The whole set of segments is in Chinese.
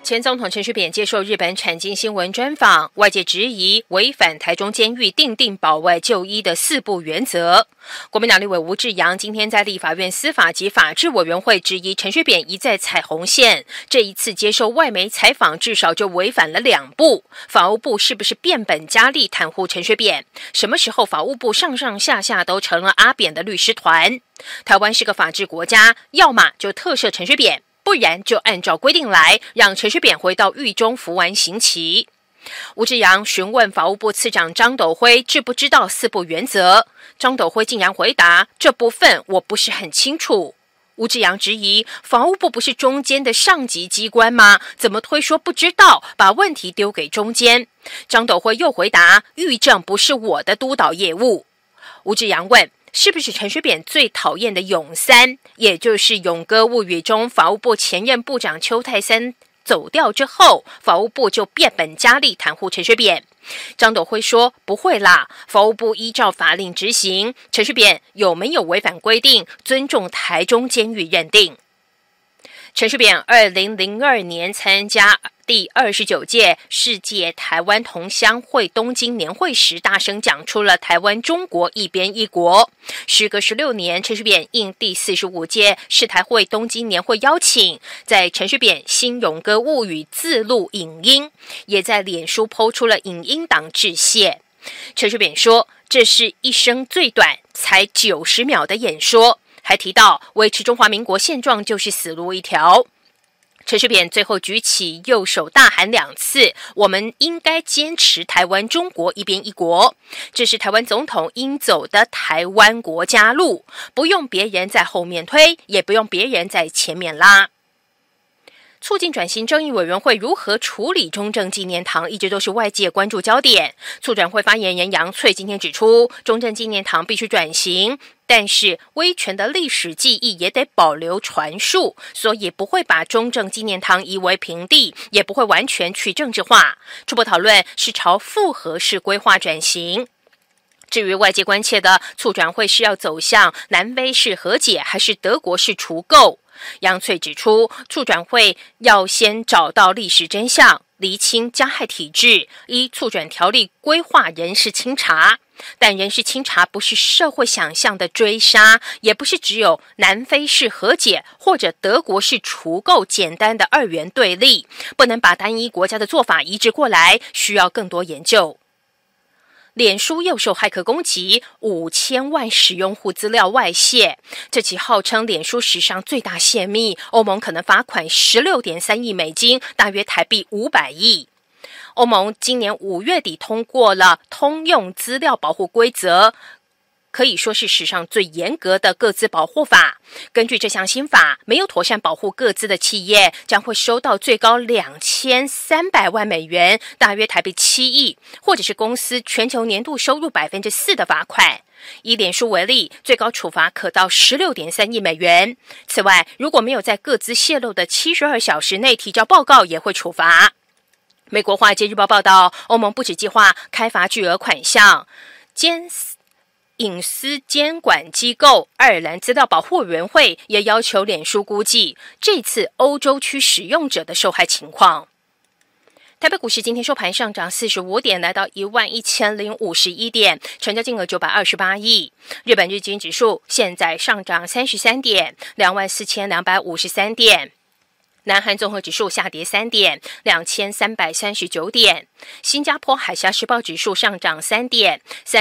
前总统陈水扁接受日本产经新闻专访，外界质疑违反台中监狱订定保外就医的4不原则。国民党立委吴志阳今天在立法院司法及法制委员会质疑陈水扁一再踩红线，这一次接受外媒采访至少就违反了2部。法务部是不是变本加厉袒护陈水扁？什么时候法务部上上下下都成了阿扁的律师团？台湾是个法治国家，要么就特赦陈水扁，不然就按照规定来，让陈水扁回到狱中服完刑期。吴志阳询问法务部次长张斗辉知不知道4不原则，张斗辉竟然回答这部分我不是很清楚。吴志阳质疑法务部不是中间的上级机关吗？怎么推说不知道，把问题丢给中间？张斗辉又回答狱政不是我的督导业务。吴志阳问是不是陈水扁最讨厌的永3，也就是《永歌物语》中法务部前任部长邱泰三走掉之后，法务部就变本加厉袒护陈水扁？张斗辉说不会啦，法务部依照法令执行，陈水扁有没有违反规定，尊重台中监狱认定。陈水扁2002年参加第29届世界台湾同乡会东京年会时，大声讲出了台湾中国一边一国。时隔16年，陈水扁应第45届世台会东京年会邀请，在陈水扁新咏歌物语自录影音，也在脸书抛出了影音档致谢。陈水扁说这是一生最短才90秒的演说，还提到维持中华民国现状就是死路一条。陈水扁最后举起右手大喊2次，我们应该坚持台湾中国一边一国，这是台湾总统应走的台湾国家路，不用别人在后面推，也不用别人在前面拉。促进转型正义委员会如何处理中正纪念堂，一直都是外界关注焦点。促转会发言人杨翠今天指出，中正纪念堂必须转型，但是威权的历史记忆也得保留传述，所以不会把中正纪念堂夷为平地，也不会完全去政治化。初步讨论是朝复合式规划转型。至于外界关切的促转会是要走向南非式和解，还是德国式除垢，杨翠指出，促转会要先找到历史真相，厘清加害体制，依促转条例规划人事清查。但人事清查不是社会想象的追杀，也不是只有南非式和解或者德国式除垢简单的2元对立，不能把单一国家的做法移植过来，需要更多研究。脸书又受骇客攻击，5000万使用户资料外泄，这起号称脸书史上最大泄密，欧盟可能罚款16.3亿美金，大约台币500亿。欧盟今年5月底通过了通用资料保护规则，可以说是史上最严格的个资保护法。根据这项新法，没有妥善保护个资的企业将会收到最高2300万美元，大约台币7亿，或者是公司全球年度收入4%的罚款。以脸书为例，最高处罚可到16.3亿美元。此外，如果没有在个资泄露的72小时内提交报告，也会处罚。美国《华尔街日报》报道，欧盟不只计划开罚巨额款项，隐私监管机构爱尔兰资料保护委员会也要求脸书估计这次欧洲区使用者的受害情况。台北股市今天收盘上涨45点，来到11051点，成交金额928亿。日本日经指数现在上涨33点，24253点。南韩综合指数下跌3点，2339点。新加坡海峡时报指数上涨3点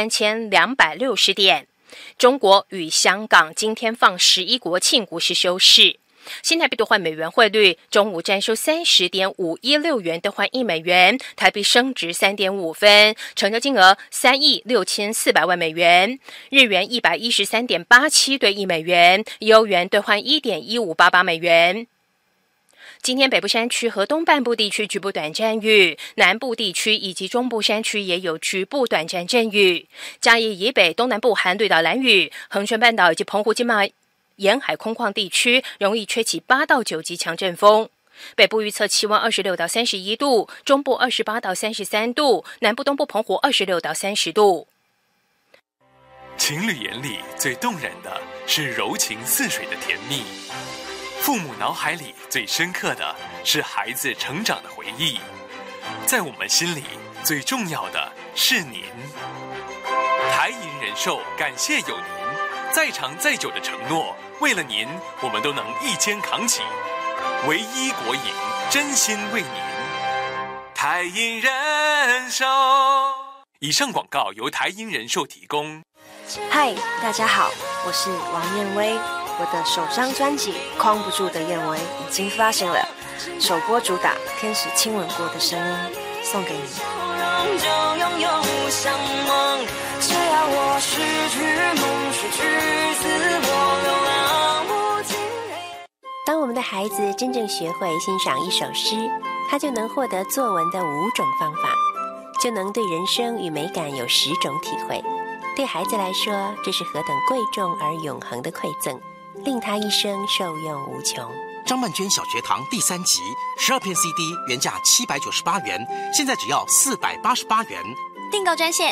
，3260点。中国与香港今天放11国庆，股市休市。新台币兑换美元汇率中午站收30.516元兑换1美元，台币升值3.5分，成交金额3亿6400万美元。日元113.87兑1美元，欧元兑换1.1588美元。今天北部山区和东半部地区局部短暂雨，南部地区以及中部山区也有局部短暂阵雨。嘉义以北、东南部含绿岛兰屿、恒春半岛以及澎湖金马沿海空旷地区容易吹起8到9级强阵风。北部预测气温26到31度，中部28到33度，南部东部澎湖26到30度。 情侣眼里最动人的是柔情似水的甜蜜。 父母脑海里最深刻的是孩子成长的回忆，在我们心里最重要的是您。台银人寿感谢有您，再长再久的承诺，为了您，我们都能一肩扛起。唯一国营，真心为您。台银人寿。以上广告由台银人寿提供。 嗨，大家好，我是王燕薇。我的首张专辑《框不住的燕薇》已经发行了，首播主打《天使亲吻过的声音》送给你。就拥有向往，只要我失去梦，失去自我，流浪无尽。当我们的孩子真正学会欣赏一首诗，他就能获得作文的5种方法，就能对人生与美感有10种体会。对孩子来说，这是何等贵重而永恒的馈赠，令他一生受用无穷。 张曼娟小学堂第3集，12片 CD 原价798元，现在只要488元。 订购专线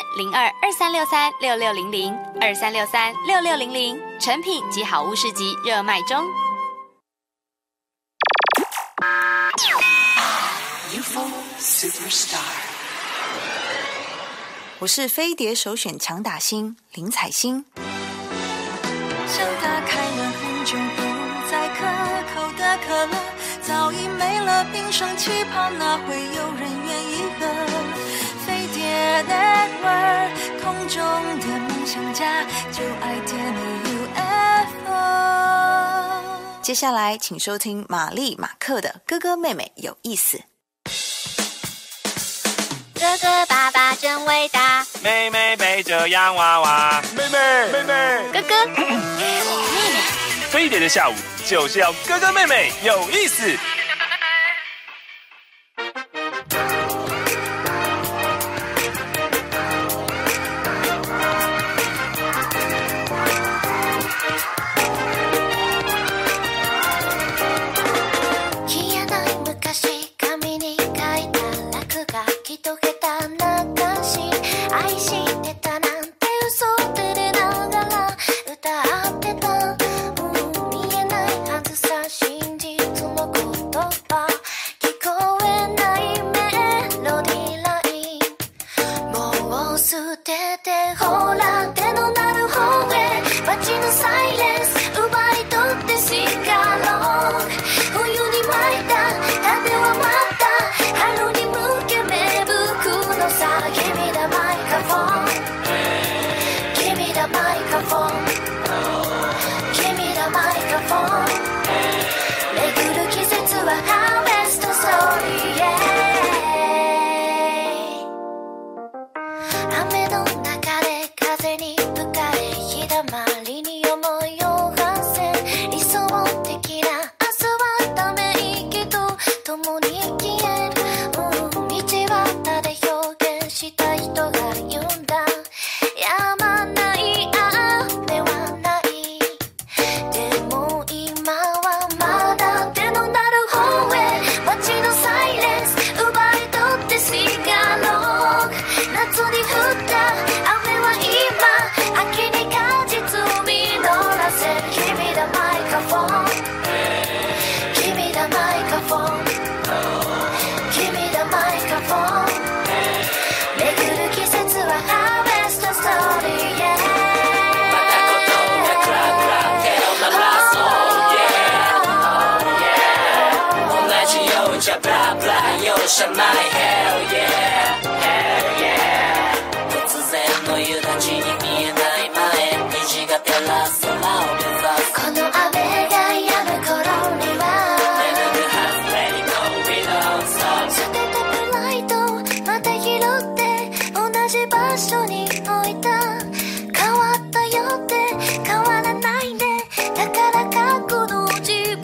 02-2363-6600，2363-6600，成品及好物市集热卖中。 我是飞碟首选强打星林采欣。想打开了很久不再可口的可乐，早已没了冰霜气泡，哪会有人愿意喝？飞碟 Network 空中的梦想家，就爱点你 UFO。接下来请收听玛丽马克的哥哥妹妹有意思。 哥哥爸爸真伟大， 妹妹背着洋娃娃，妹妹哥哥妹妹。 飞碟的下午就是要哥哥妹妹有意思。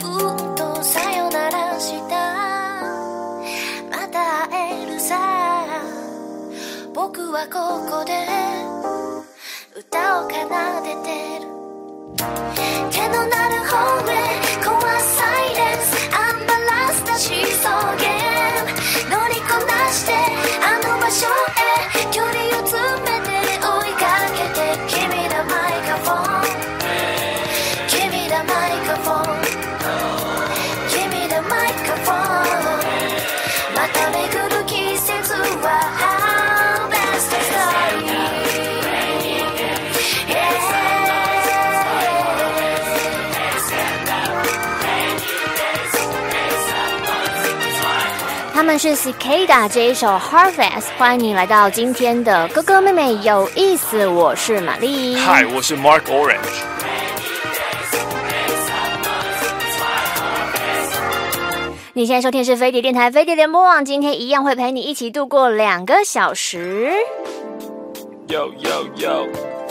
また会えるさ他们是 Cicada 这一首 Harvest， 欢迎你来到今天的哥哥妹妹有意思，我是玛丽。 嗨，我是 Mark Orange。 你现在收听是飞碟电台飞碟联播网，今天一样会陪你一起度过2个小时。 Yo yo yo。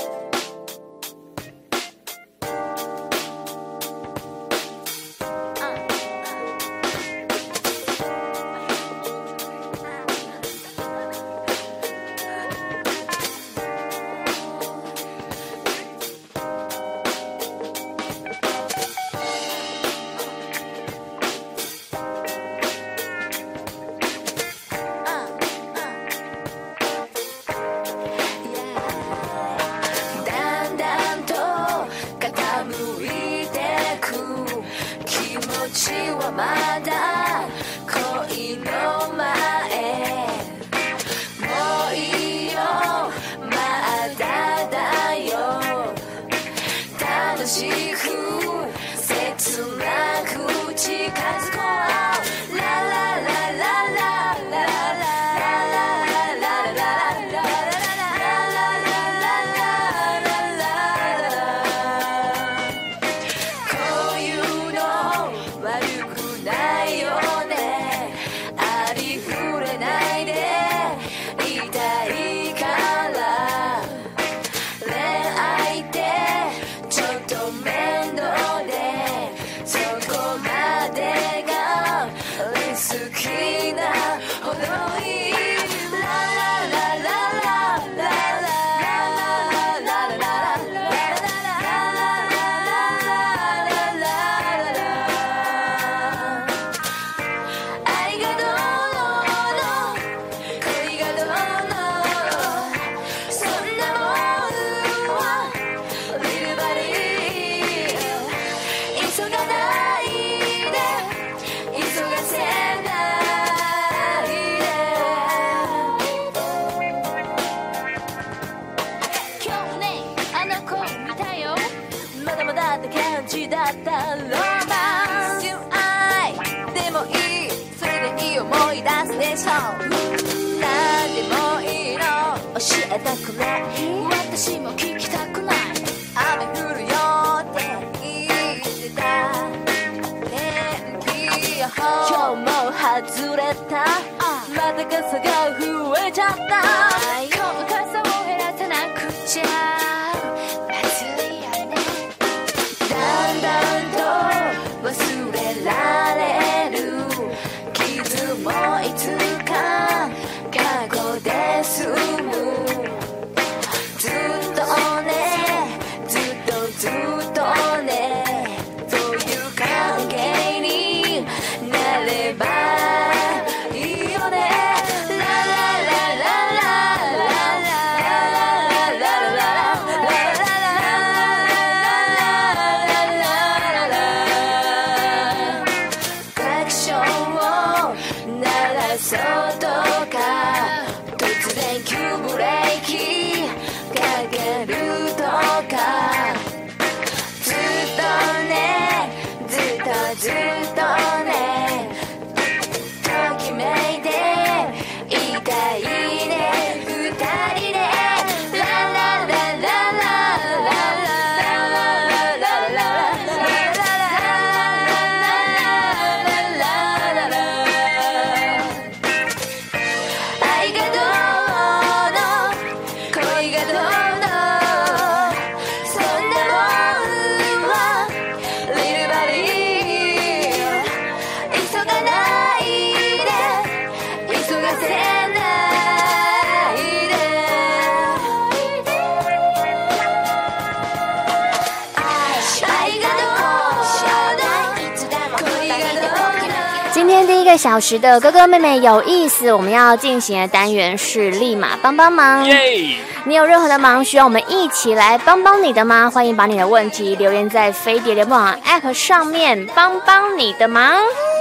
1个小时的哥哥妹妹有意思，我们要进行的单元是立马帮帮忙。你有任何的忙需要我们一起来帮帮你的吗？欢迎把你的问题留言在飞碟联播网 App 上面，帮帮你的忙。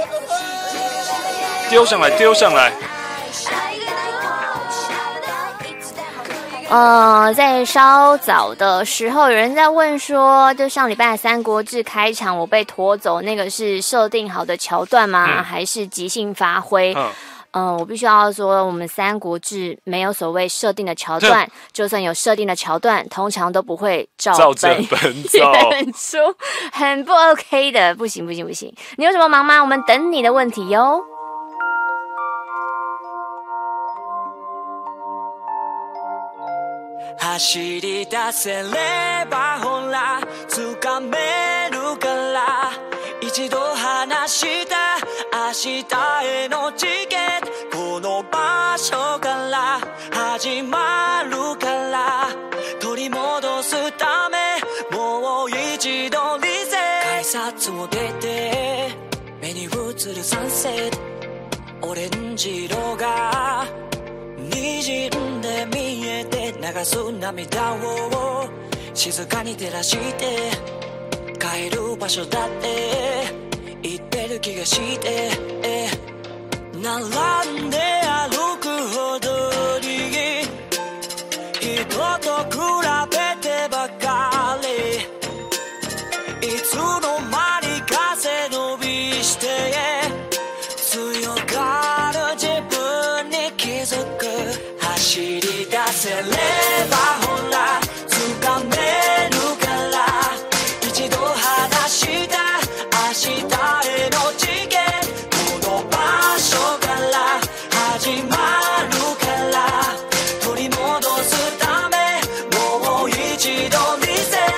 丢上来，丢上来。 在稍早的时候，有人在问说，就上礼拜三国志开场，我被拖走，那个是设定好的桥段吗？还是即兴发挥？ 我必须要说，我们《三国志》没有所谓设定的桥段，就算有设定的桥段，通常都不会照本演出，很不 OK 的，不行。你有什么忙吗？我们等你的问题哟。 走り出せればほら掴めるから一度話した明日へのチケットこの場所から始まるから取り戻すためもう一度リセ改札を出て目に映るサンセットオレンジ色が滲んで見えて流す涙を静かに照らして帰る場所だって言ってる気がして並んで歩くほどに人と比べてばかりいつの間にか背伸びして強がる自分に気づく走り出せればほら掴めるから一度話した明日へのチケットこの場所から始まるから取り戻すためもう一度リセッ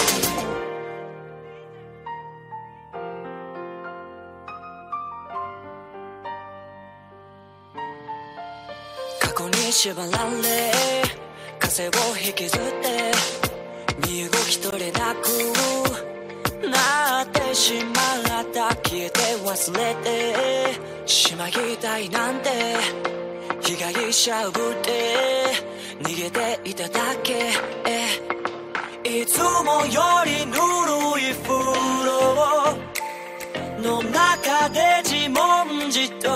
ト過去に縛られ風を引きずって身動き取れなくなってしまった消えて忘れてしまいたいなんて被害者ぶって逃げていただけいつもよりぬるい風呂の中で自問自答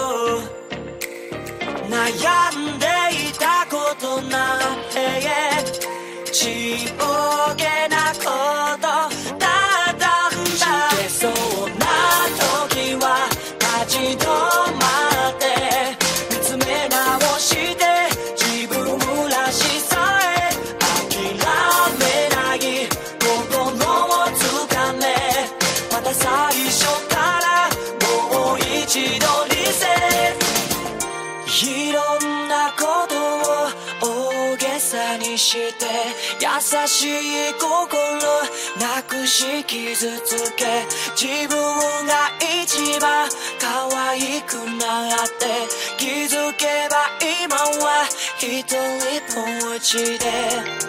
悩んでいたことなんてちおげなことだったんだしてそうな時は立ち止まって見つめ直して自分らしさへ諦めない心をつかめまた最初からもう一度リセットいろんなことを大げさにして優しい心なくし傷つけ自分が一番可愛くなって気づけば今は一人ぼっちで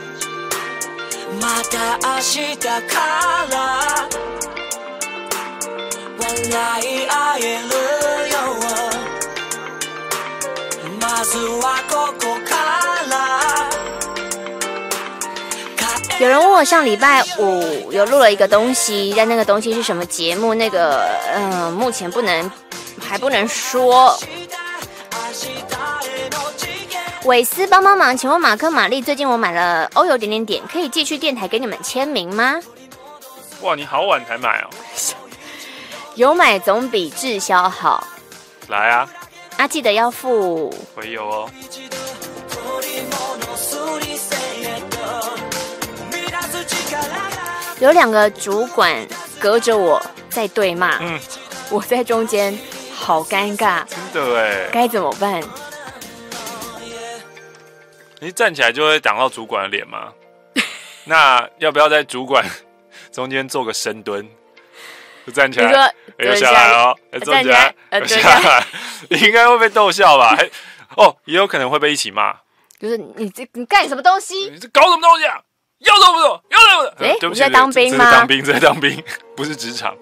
また明日から笑い合えるよまずはここから有人问我上礼拜五有录了一个东西，但那个东西是什么节目？那个目前还不能说。韦斯帮忙，请问马克玛丽，最近我买了欧游点，可以寄去电台给你们签名吗？ 哇，你好晚才买哦。 有买总比滞销好。 来啊！ 记得要付回邮哦。 有2个主管隔着我在对骂，我在中间，好尴尬， 真的哎， 该怎么办？ 你站起来就会挡到主管的脸吗？那要不要在主管中间做个深蹲？就站起来，又下来哦，站起来，下来，应该会被逗笑吧？也有可能会被一起骂。 就是你干什么东西？ 你这搞什么东西啊？要走不走？要走不走？对不起， 你在当兵吗？ 这在当兵，不是职场。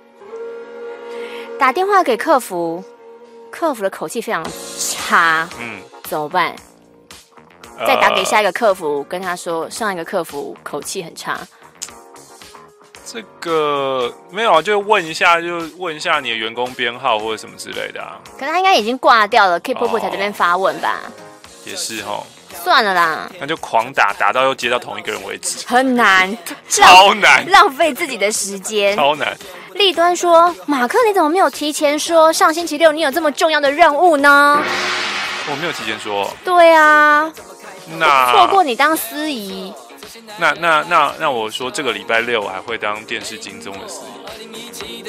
打电话给客服，客服的口气非常差，怎么办？再打给下一个客服，跟他说上一个客服口气很差。 这个没有啊，就问一下你的员工编号或者什么之类的啊。 可是他应该已经挂掉了 ，Keep Up 才这边发问吧？ 也是齁。 算了啦， 那就狂打到又接到同一个人为止， 很难， 超难， 浪费自己的时间， 超难。 立端说：“马克，你怎么没有提前说上星期六你有这么重要的任务呢？” 我没有提前说。 对啊， 那错过你当司仪。 那我说这个礼拜六我还会当电视金钟的司仪。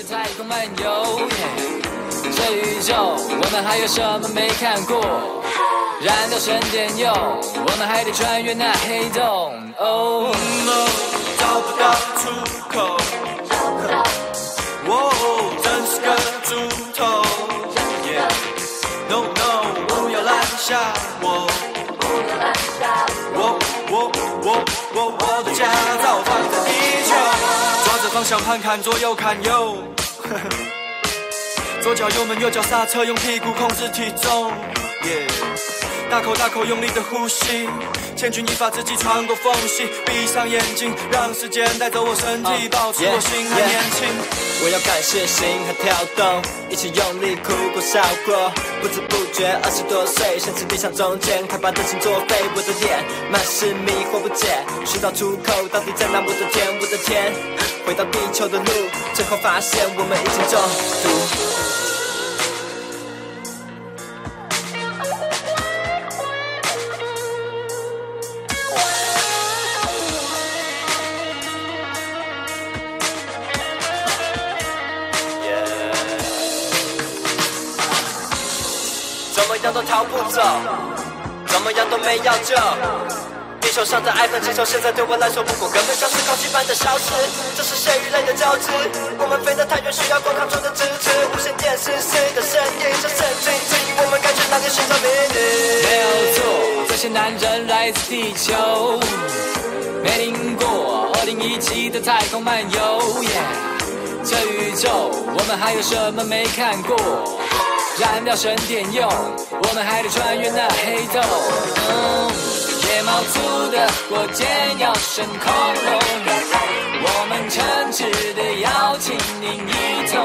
这宇宙我们还有什么没看过？燃料神电用，我们还得穿越那黑洞。Oh no， 找不到出口。哦，真是个猪头。No no， 不要拦下我。我的驾照放在地球，抓着方向盘看左右看右。左脚油门，右脚刹车，用屁股控制体重。大口用力的呼吸，千钧一发自己穿过缝隙，闭上眼睛，让时间带走我身体，保持我心还年轻。我要感谢心和跳动，一起用力哭过笑过，不知不觉20多岁，像是理想中间，快把热情作废，我的脸满是迷惑不解，寻找出口到底在哪？我的天，我的天，回到地球的路，最后发现我们已经中毒。怎么样都逃不走，怎么样都没要救。地球上的iPhone 气球现在对我来说不过根本像是空气般的消失，这是谁与类的交织？我们飞得太远，需要光靠中的支持。无线电视是的声音像神经质，我们该去哪里寻找秘密？没有错，这些男人来自地球，没听过2017的太空漫游。这宇宙我们还有什么没看过？燃料神电用，我们还得穿越那黑洞。野猫族的火箭要升空龙，我们诚挚的邀请您一同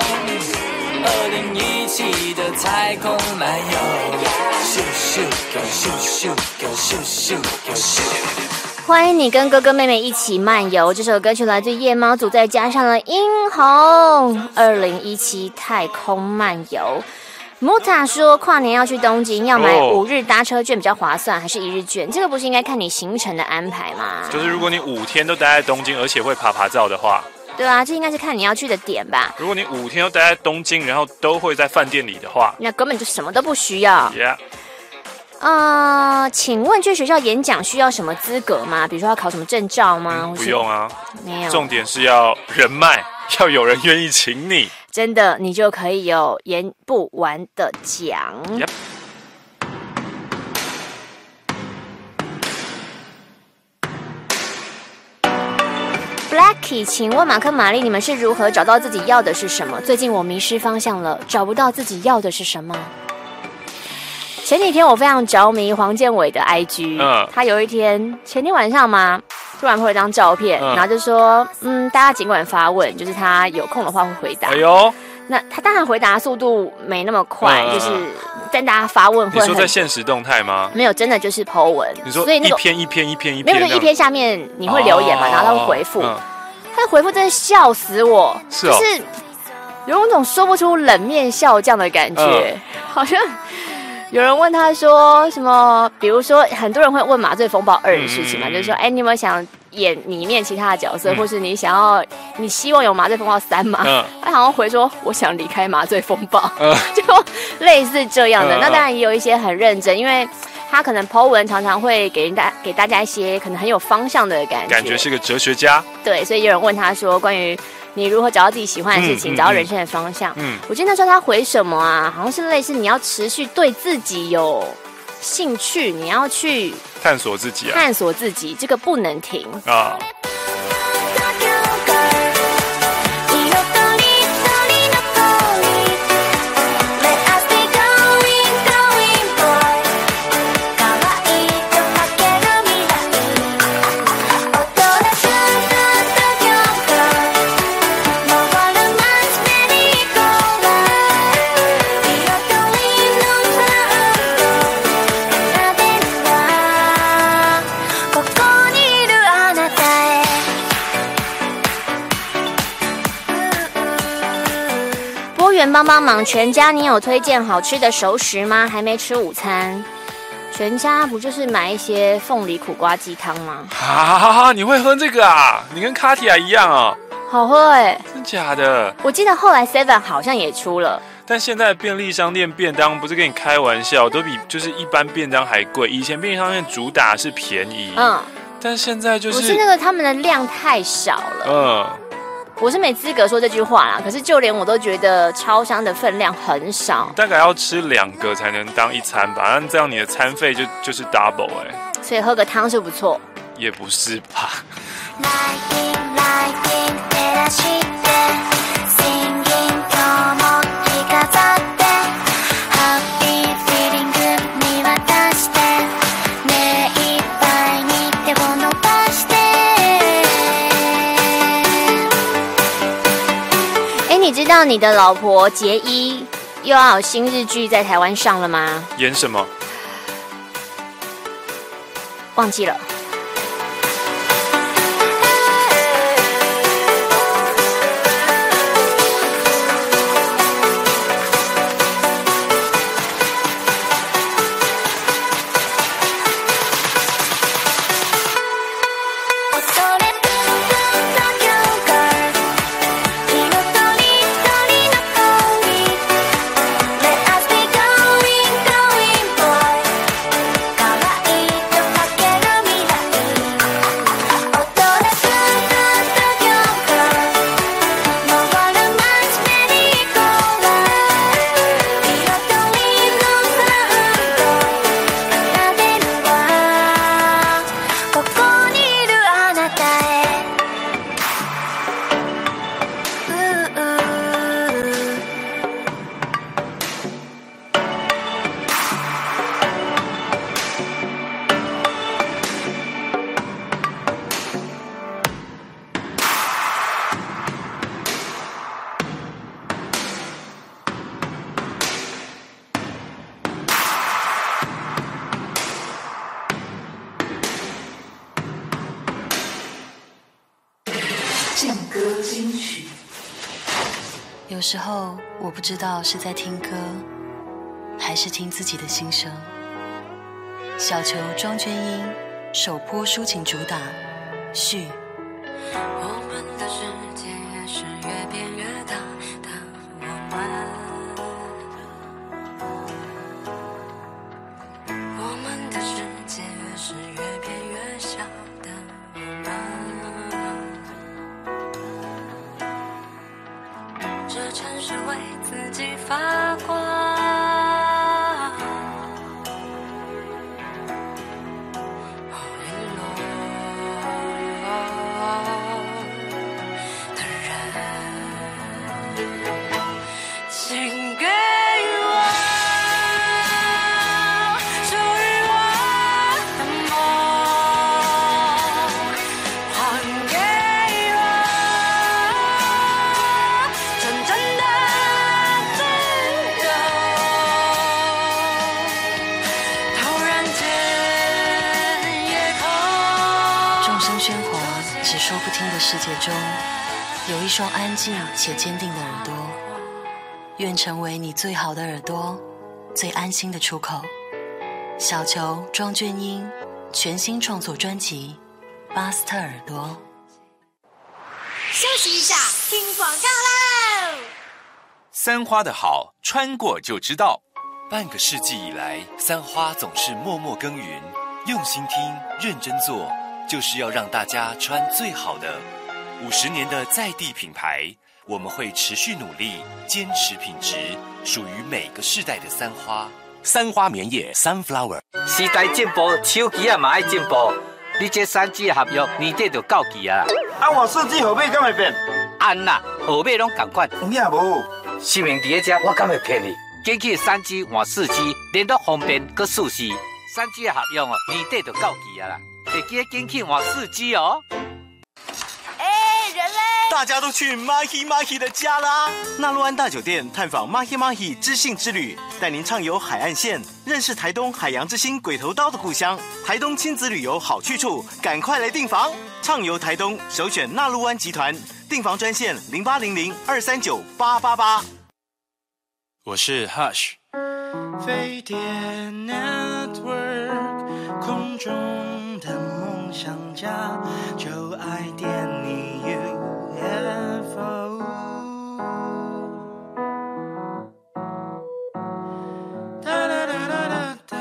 2017的太空漫游。咻咻go咻咻go咻咻go咻。 欢迎你跟哥哥妹妹一起漫游，这首歌曲来自夜猫组，再加上了殷红2017太空漫游。木塔说跨年要去东京，要买5日搭车券比较划算，还是1日券？这个不是应该看你行程的安排吗？ 就是如果你5天都待在东京，而且会爬照的话， 对啊，这应该是看你要去的点吧。 如果你5天都待在东京，然后都会在饭店里的话， 那根本就什么都不需要。 Yeah。 请问去学校演讲需要什么资格吗？比如说要考什么证照吗？ 不用啊， 没有。 重点是要人脉，要有人愿意请你。 真的，你就可以有演不完的奖。 Yep。 Blacky， 请问马克玛丽，你们是如何找到自己要的是什么？最近我迷失方向了，找不到自己要的是什么。前几天我非常着迷黄建伟的 IG，他有一天前天晚上嘛，突然拍了一张照片，然后就说，大家尽管发问，就是他有空的话会回答。哎呦，那他当然回答速度没那么快，就是但大家发问会很。 你说在限时动态吗？ 没有，真的就是 po 文。 你说所以那个一篇， 没有，一篇下面你会留言嘛，然后他会回复。他的回复真的笑死我，就是有一种说不出冷面笑匠的感觉，好像。有人问他说什么，比如说很多人会问《麻醉风暴2》的事情嘛，就是说，你有没有想演里面其他的角色，或是你希望有《麻醉风暴3》吗？他好像回说，我想离开麻醉风暴，就类似这样的。那当然也有一些很认真，因为他可能 po 文常常会给大家一些可能很有方向的感觉是个哲学家。 对，所以有人问他说，关于你如何找到自己喜欢的事情，找到人生的方向。我记得那时候他回什么啊？好像是类似你要持续对自己有兴趣，你要去探索自己探索自己，这个不能停啊。 播员帮帮忙，全家你有推荐好吃的熟食吗？还没吃午餐。全家不就是买一些凤梨苦瓜鸡汤吗？ 啊，你会喝这个啊？你跟卡提亚一样哦。 好喝哎！ 真假的？ 我记得后来 Seven 好像也出了。 但现在便利商店便当不是跟你开玩笑，都比就是一般便当还贵。以前便利商店主打是便宜，但现在就是不是那个他们的量太少了。我是没资格说这句话啦，可是就连我都觉得超商的分量很少， 大概要吃2个才能当一餐吧，那这样你的餐费就是 double 所以喝个汤是不错， 也不是吧？ 你知道你的老婆杰伊又要有新日剧在台湾上了吗？ 演什么？ 忘记了。 劲歌金曲。 有时候我不知道是在听歌，还是听自己的心声。小球庄娟英首波抒情主打序。 我们的世界是越变越大的我们的世界是越变越小的我们，这城市为自己发光， 说不听的世界中，有一双安静且坚定的耳朵，愿成为你最好的耳朵，最安心的出口。小球庄娟英全新创作专辑《巴斯特耳朵》。 休息一下，听广告喽！ 三花的好，穿过就知道。半个世纪以来，三花总是默默耕耘，用心听，认真做。就是要让大家穿最好的。50年的在地品牌，我们会持续努力，坚持品质，属于每个世代的三花。 三花棉业 Sunflower。 时代进步，手机也嘛爱进步。你这3G 合约年底就到期啊！ 我4G 号码敢会变？ 按啦，号码拢同款。 有影无？ 实名伫咧遮，我敢会骗你？紧去3G 换4G，联络方便搁舒适。3G 的合约哦，年底就到期啊啦。得记得紧去换4G哦。 人嘞？ 大家都去 Mahi Mahi 的家啦！纳陆安大酒店探访 Mahi Mahi 知性之旅，带您畅游海岸线，认识台东海洋之星鬼头刀的故乡。台东亲子旅游好去处，赶快来订房！畅游台东，首选纳陆安集团，订房专线0800-239-888。 我是 Hush。 飞碟 Network 空中的梦想家，就爱点你 UFO。哒哒哒哒哒哒。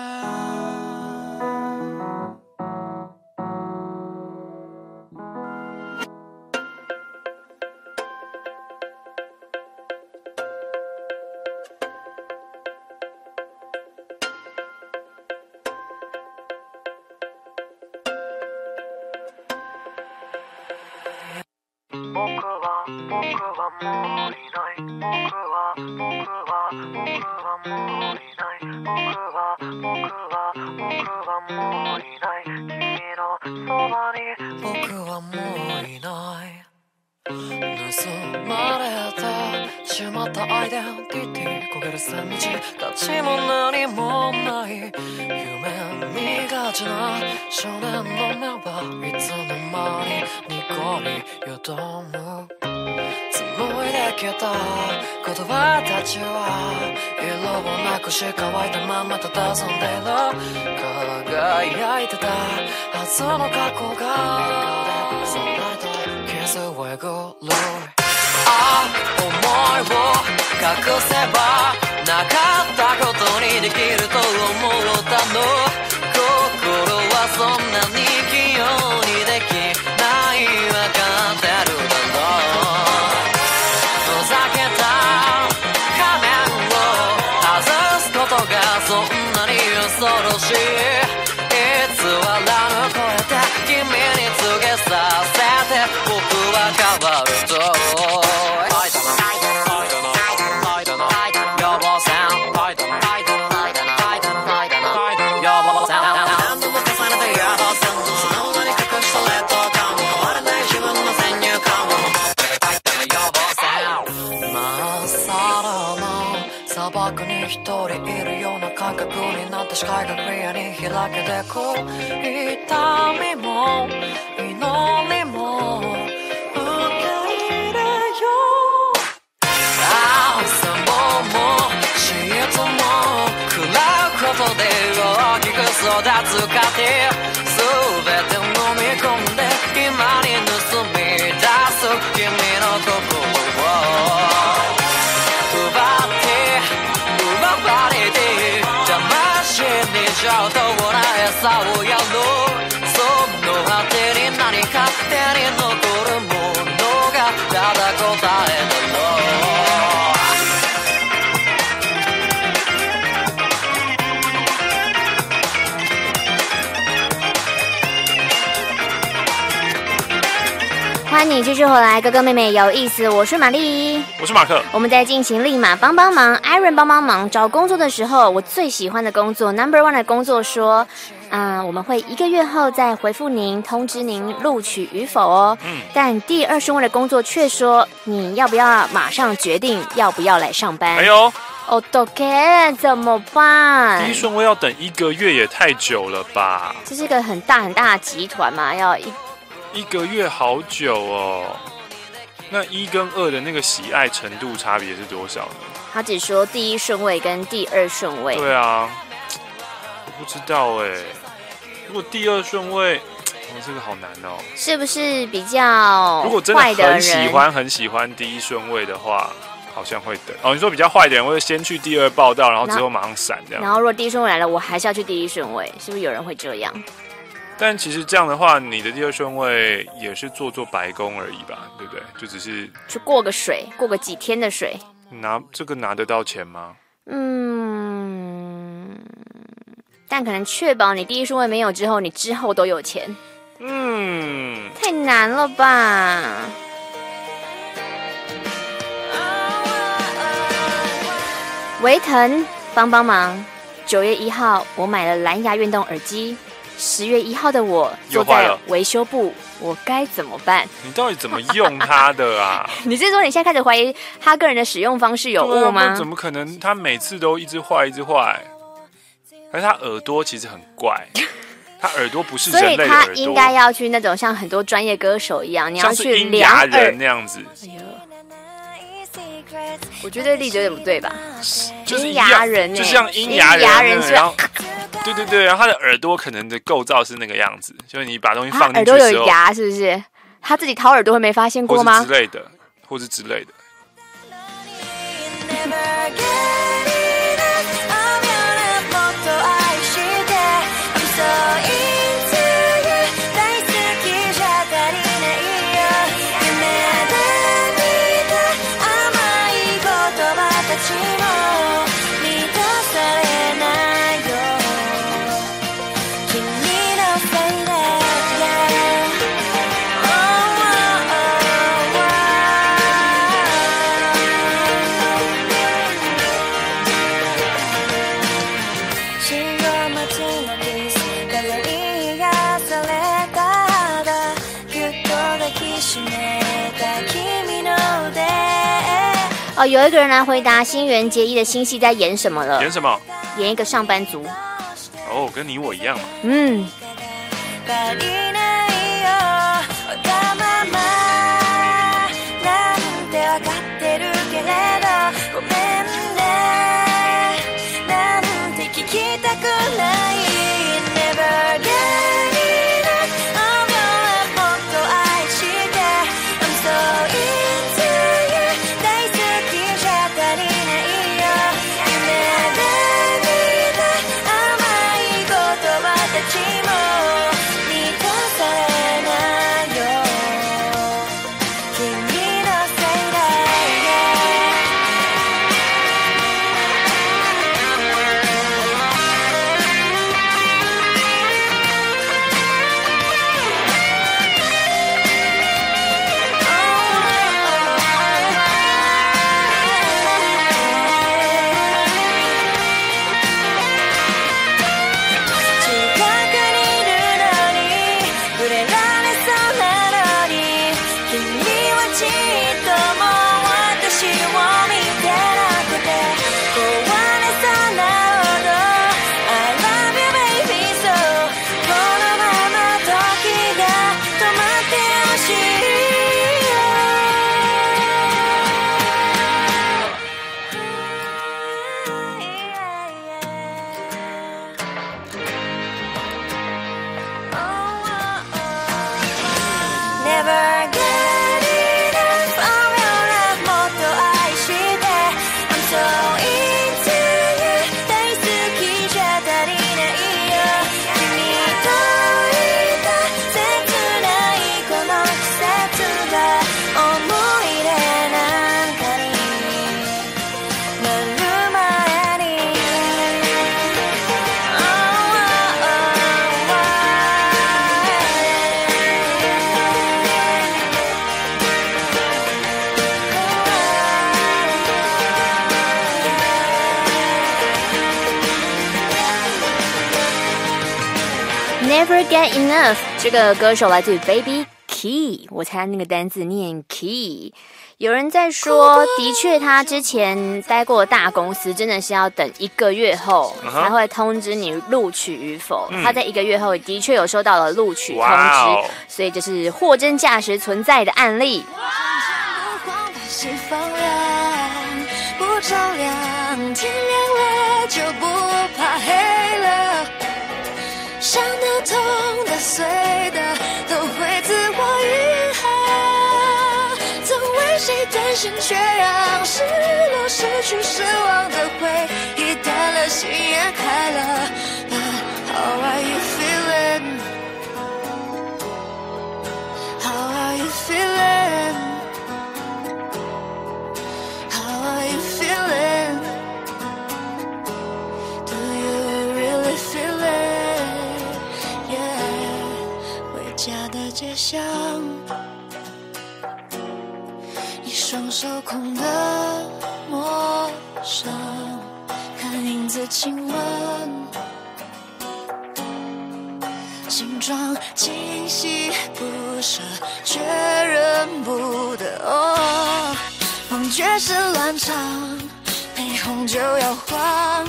乾いたまま佇んでいる輝いてたはずの過去がさらりと傷をえぐる思いを隠せばなかったことにできると思ったの心はそんなに器用にできないわかってるだろうふざけた仮面を外すことがそんなに恐ろしい偽らぬ声で君に告げさせて僕は変わると一人いるような感覚になって視界がクリアに開けてく痛みも祈りも受け入れよう朝もシートも食らうことで大きく育つ過程全て飲み込んで今に盗み出す君の心をちゃうとほら餌をやろうその果てに何か手に残るものがただ答えだろ欢迎你继续回来，哥哥妹妹有意思，我是玛丽， 我是马克， 我们在进行立马帮帮忙 ，Iron 帮帮忙。找工作的时候，我最喜欢的工作 No.1 的工作说，我们会1个月后再回复您，通知您录取与否哦。但第2顺位的工作却说，你要不要马上决定要不要来上班？ 哎呦。 哦，OK，怎么办？ 第1顺位要等1个月也太久了吧？ 这是一个很大的集团嘛，要 1个月好久哦。那1跟2的那个喜爱程度差别是多少呢？ 他只说第1顺位跟第2顺位。 对啊，我不知道哎。如果第2顺位，这个好难哦。 是不是比较如果真的很喜欢第1顺位的话，好像会等哦。你说比较坏的人会先去第2报到，然后之后马上闪这样。 然后如果第1顺位来了，我还是要去第1顺位，是不是有人会这样？ 但其实这样的话，你的第2顺位也是做白工而已吧，对不对？就只是去过个水，过个几天的水。 这个拿得到钱吗？ 但可能确保你第1顺位没有之后，你之后都有钱。太难了吧？维腾帮帮忙！9月1号，我买了蓝牙运动耳机。10月1号的我坐在维修部，我该怎么办？ 你到底怎么用它的啊？ 你是说你现在开始怀疑他个人的使用方式有误吗？ 怎么可能？他每次都一直坏，一直坏。而且他耳朵其实很怪，他耳朵不是人类的耳朵， 所以他应该要去那种像很多专业歌手一样，你要去量像是音牙人那样子。 我觉得例子有点不对吧？ 就是阴牙人， 就像阴牙人，然后对，然后他的耳朵可能的构造是那个样子，就是你把东西放进去的时候， 耳朵有牙是不是？他自己掏耳朵会没发现过吗？ 或是之类的。 有一个人来回答新垣结衣的新戏在演什么了？ 演什么？ 演一个上班族。 跟你我一样嘛。 Never Get Enough 这个歌手来自于 Baby Key， 我猜那个单字念 Key。有人在说，的确他之前待过大公司，真的是要等1个月后才会通知你录取与否。他在1个月后的确有收到了录取通知，所以这是货真价实存在的案例。不照亮，天亮了就不怕黑了。伤的、痛的、碎的，都会自我愈合。曾为谁担心，却让失落失去失望的回忆淡了，心也开了。But how are you feeling? How are you feeling? How are you feeling? Do you really feel it? Yeah, 回家的街巷，一双手空的陌生，看影子亲吻，形状清晰不舍，却认不得。哦，梦觉是乱唱，陪红酒摇晃，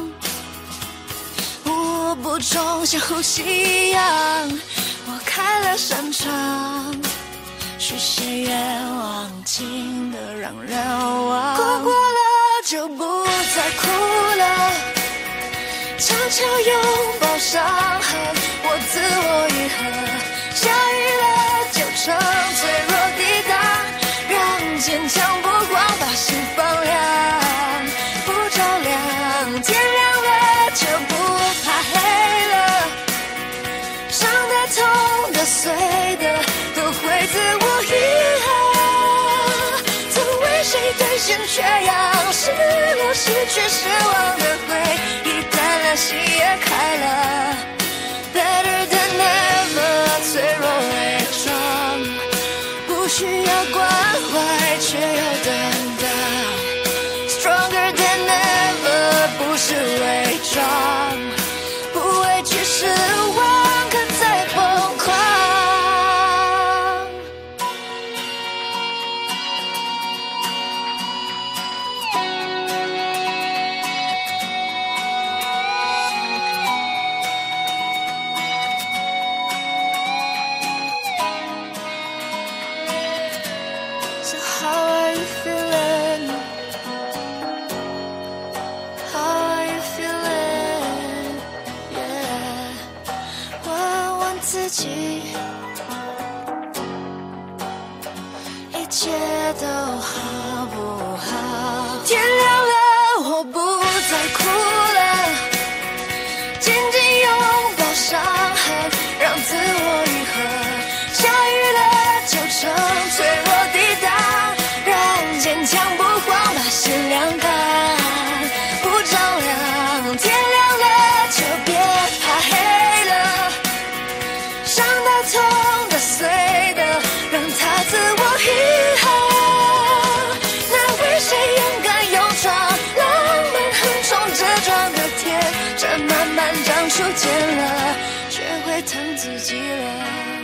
无不中像呼吸一样。我开了扇窗， 许誓言忘情的让人忘，过了就不再哭了，悄悄拥抱伤痕，我自我愈合，下雨了就成脆弱抵挡，让坚强不光把心放亮，不着凉，天亮了就不怕黑了，伤的痛的碎的都会自我愈合，曾为谁兑现缺氧，失落失去失望的回忆淡了，心也开了， Better than ever， 脆弱伪装，不需要关怀却又等到 Stronger than ever， 不是伪装，不畏惧失望，可再疯狂。So how are you feeling? How are you feeling? Yeah， 问问自己，一切都好不好？天亮了，我不再哭了，紧紧拥抱伤痕，让自我愈合，下雨了就成脆弱抵挡，让坚强不慌把心晾干，不着凉，天亮了就别怕黑了，伤的痛的碎的让它自我愈合，那为谁勇敢勇闯，浪漫横冲直撞的天，这慢慢长出茧了，学会疼自己了。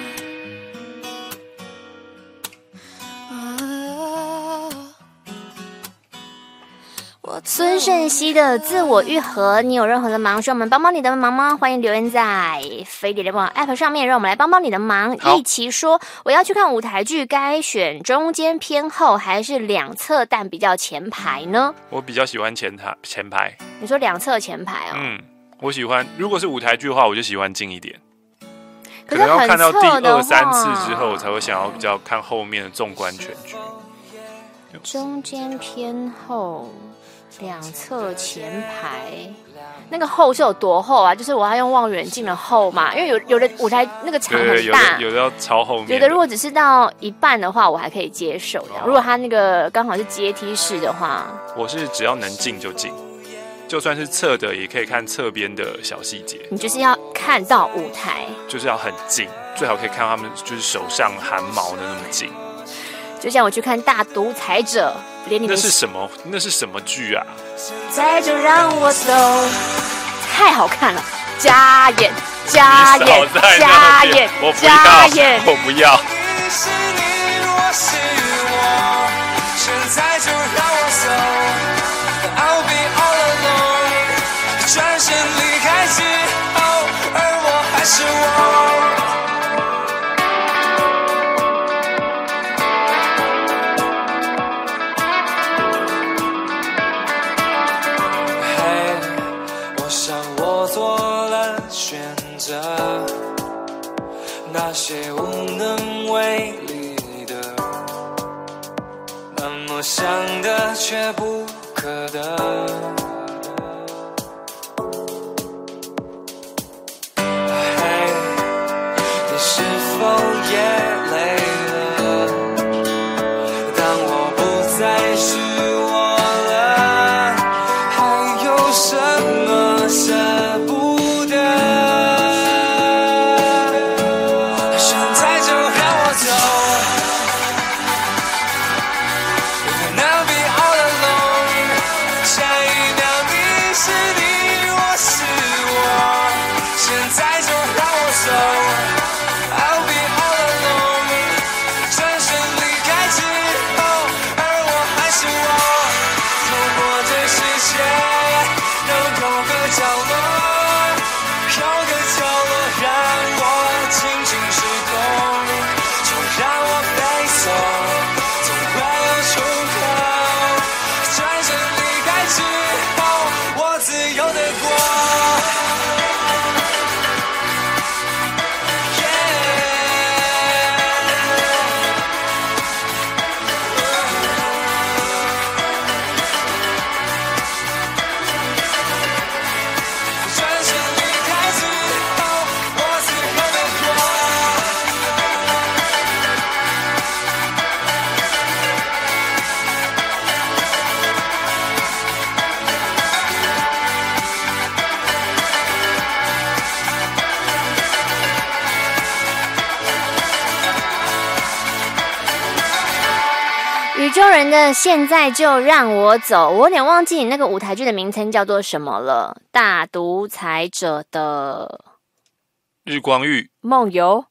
孙盛熙的自我愈合，你有任何的忙需要我们帮帮你的忙吗？欢迎留言在飞碟联播网 App 上面，让我们来帮帮你的忙。一起说，我要去看舞台剧，该选中间偏后还是两侧但比较前排呢？ 我比较喜欢前排。 你说两侧前排哦？ 我喜欢，如果是舞台剧的话，我就喜欢近一点。 可能要看到第2、3次之后，我才会想要比较看后面的纵观全局。 中间偏后。两侧前排，那个厚是有多厚啊？就是我要用望远镜的厚嘛，因为有的舞台那个场很大， 有的要超后面。 有的如果只是到一半的话，我还可以接受。如果它那个刚好是阶梯式的话， 我是只要能近就近，就算是侧的也可以看侧边的小细节。 你就是要看到舞台， 就是要很近，最好可以看到他们就是手上汗毛的那么近。 就像我去看《大独裁者》，连你们那是什么剧啊？ 再就让我走，太好看了！加演，加演，加演，加演， 我不要。 你是你，我是我，现在就让我走 ，I'll be all alone， 转身离开之后，而我还是我。那些无能为力的，那么想的却不可得。嘿，你是否也累了？当我不再是我了，还有什么舍不得？ 人的现在就让我走，我有点忘记你那个舞台剧的名称叫做什么了。大独裁者的日光浴梦游。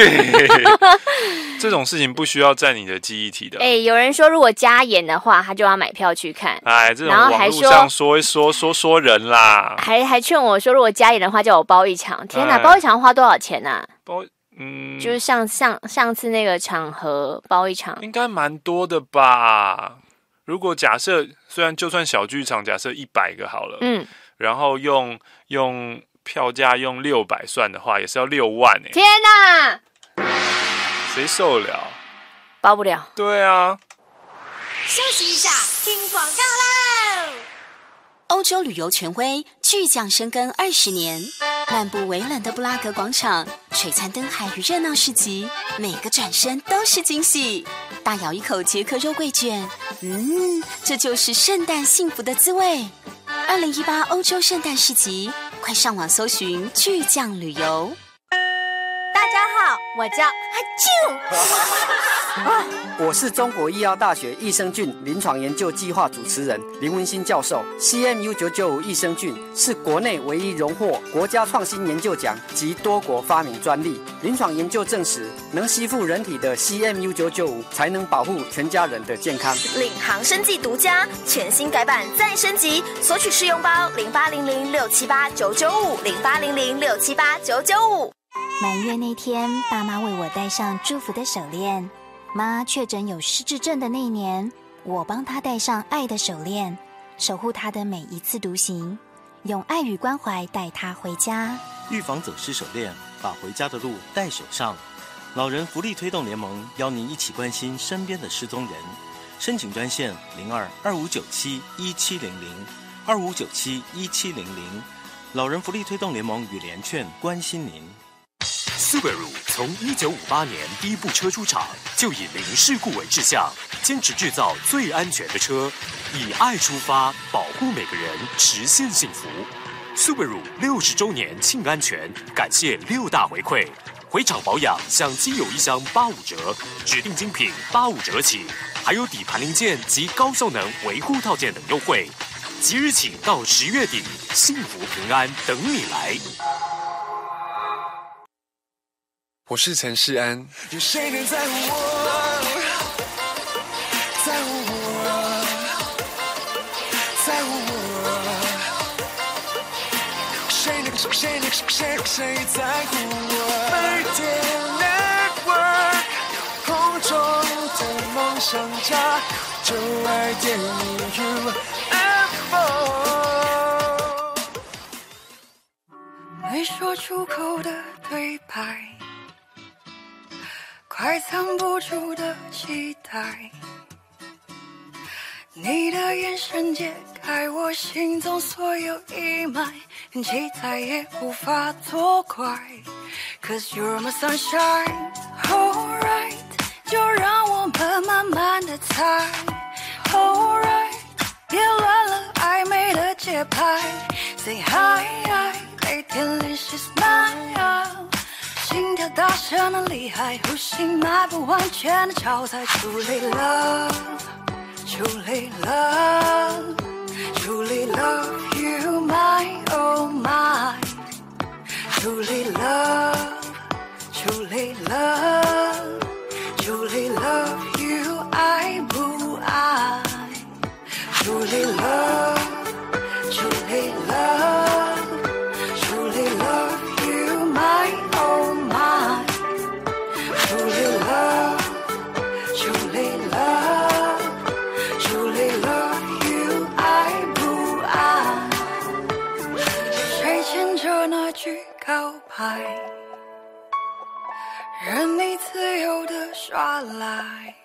这种事情不需要在你的记忆体的。 有人说如果加演的话，他就要买票去看。 这种网络上说人啦， 还劝我说，如果加演的话，叫我包一场。天哪，包一场花多少钱啊？就是上次那个场合包一场， 应该蛮多的吧？如果假设就算小剧场，假设100个好了，然后用票价用600算的话，也是要6万欸。 天哪， 谁受得了？ 包不了。 对啊。 休息一下，听广告喽。 欧洲旅游权威，巨匠深耕20年，漫步微冷的布拉格广场，璀璨灯海与热闹市集，每个转身都是惊喜。大咬一口捷克肉桂卷，这就是圣诞幸福的滋味。2018欧洲圣诞市集，快上网搜寻巨匠旅游。 大家好，我叫阿啾。 我是中国医药大学益生菌临床研究计划主持人林文新教授。CMU995 益生菌是国内唯一荣获国家创新研究奖及多国发明专利。临床研究证实，能吸附人体的 CMU995 才能保护全家人的健康。 领航生技独家，全新改版再升级，索取试用包0800678995，0800678995。 满月那天，爸妈为我戴上祝福的手链。妈确诊有失智症的那年，我帮她戴上爱的手链，守护她的每一次独行，用爱与关怀带她回家。 预防走失手链，把回家的路带手上。老人福利推动联盟邀您一起关心身边的失踪人，申请专线02-2597-1700，2597-1700。老人福利推动联盟与联劝关心您。 Subaru 从1958年第一部车出厂，就以零事故为志向，坚持制造最安全的车，以爱出发，保护每个人，实现幸福。Subaru 60周年庆安全，感谢6大回馈，回厂保养享机油1箱85折，指定精品85折起，还有底盘零件及高效能维护套件等优惠。即日起到10月底，幸福平安等你来。 我是陈世安。 有谁能在乎我，在乎我，在乎我？谁在乎我？每天 network 空中的梦想家，就爱电影 UFO。没说出口的对白，快藏不住的期待，你的眼神解开我心中所有阴霾，期待也无法作怪 Cause you're my sunshine Alright 就让我们慢慢的猜 Alright 别乱了暧昧的节拍 Say hi 每天练习 smile心跳大声的厉害，呼吸迈不完全的超载，处理了，处理了，处理 love you my oh my， 处理 love， 处理 love， 处理 love you 爱不爱？处理 love， 处理 love， 处理 love you my oh my， 处理 love， 处理 love， 处理 love you 爱不爱？谁牵着那句告白，任你自由的耍赖，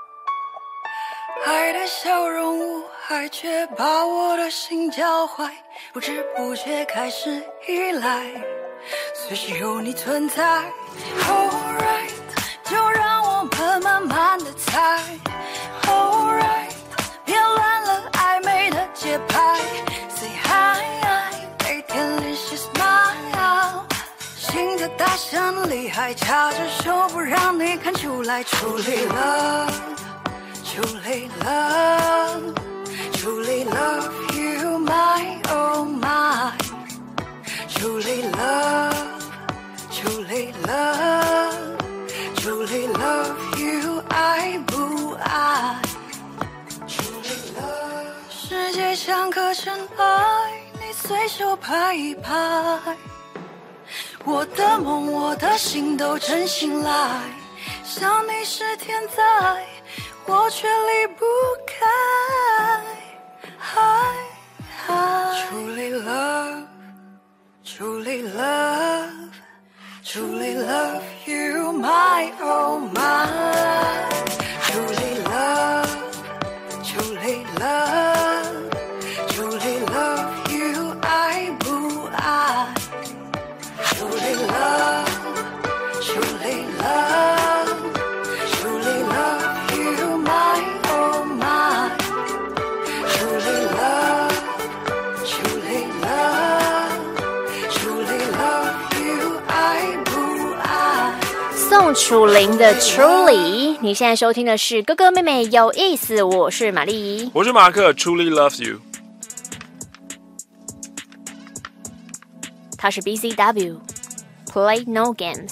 爱的笑容无害，却把我的心教坏，不知不觉开始依赖，随时有你存在。Alright， 就让我们慢慢的猜。Alright， 别乱了暧昧的节拍。Say hi， 每天练习 smile， 心跳大声厉害，掐着手不让你看出来，处理了。处 truly love, truly love you, my oh my. Truly love, truly love, truly love you,爱不爱 ？Truly love， 世界像颗尘埃，你随手拍一拍，我的梦，我的心都真心来。想你是天灾，我却离不开。Truly love。Truly love, truly love you, my oh my. Truly love, truly love, truly love you, 爱不爱 ？Truly love, truly love, truly love you, my oh my. Truly love, truly love.Truly love you, 爱不爱？ 宋楚龄的 Truly， 你现在收听的是哥哥妹妹有意思，我是玛丽， 我是马克 ，Truly loves you。 他是 BCW Play No Games。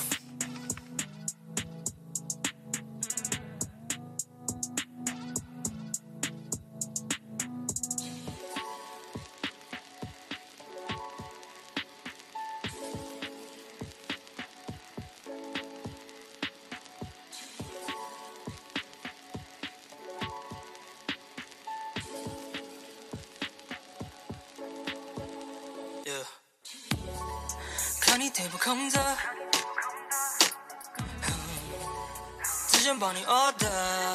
看你腿不空着，只想帮你 order，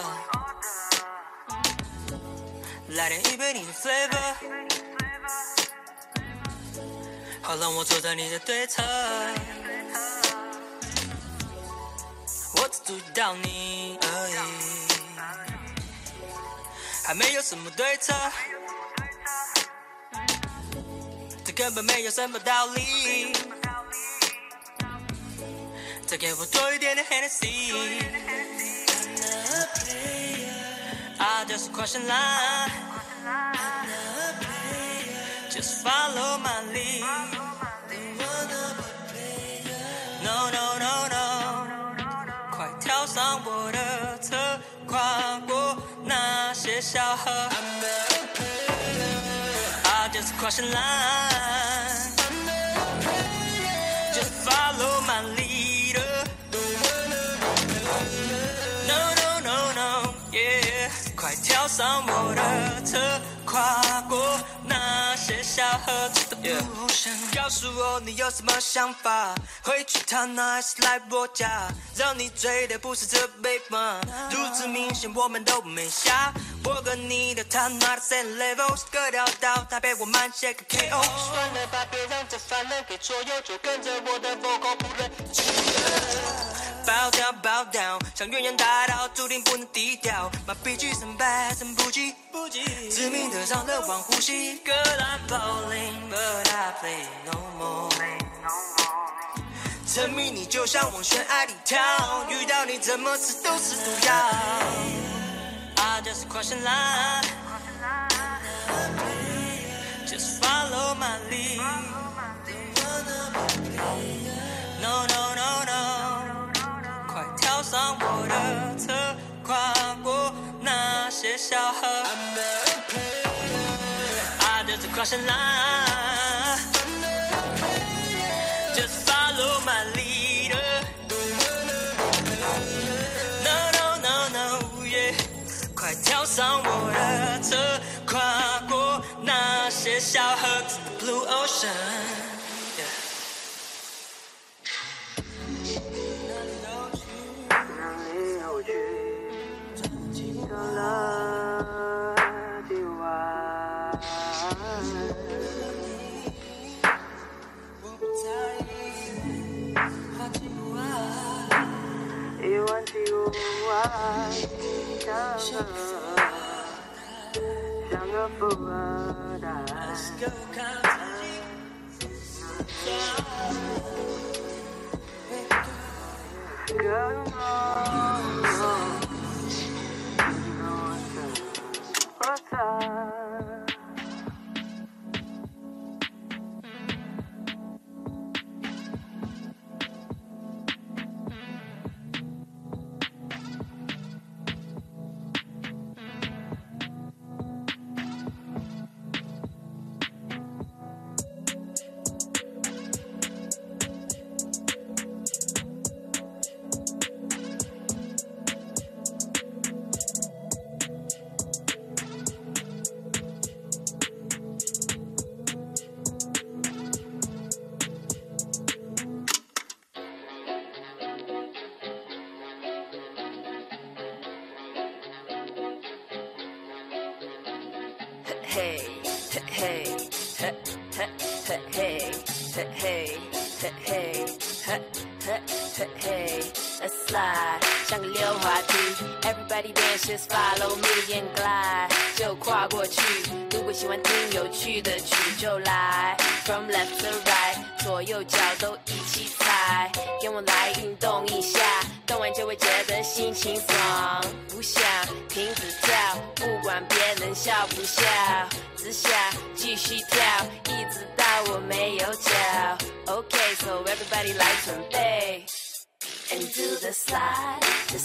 来点一杯你的 flavor， 好让我坐在你的对侧，我只注意到你而已，还没有什么对策，这根本没有什么道理。再给我多一点的 Hennessy， I just question line， just follow my lead， No no no no， 快跳上我的车，跨过那些小河 I just question line， just follow my lead，快跳上我的车，跨过那些小河。告诉我你有什么想法？回去他那还是来我家？让你醉的不是这杯吗？如此明显我们都没瞎。我跟你的他那的 same level， 隔条道他被我慢些个 KO。算了吧，别让这烦人给左右，就跟着我的 vocal 不论。Bow down, bow down， 向远远大道，注定不能低调。把悲剧成败，身不及，致命的让人忘呼吸。Girl, I'm falling, but I play no more。沉迷你就像往悬崖里跳，遇到你怎么吃都是毒药。I just question line， just follow my lead。No no no no。快跳上我的车，跨过那些小河。I just crossing line， just follow my leader。No no no no yeah， 快跳上我的车，跨过那些小河 ，Blue Ocean。 Just follow me and glide， 就跨过去。如果喜欢听有趣的曲，就来 From left to right， 左右脚都一起踩，跟我来运动一下，动完就会觉得心情爽。不想停止跳，不管别人笑不笑，只想继续跳，一直到我没有脚。Okay, so everybody 来准备。And do the slide,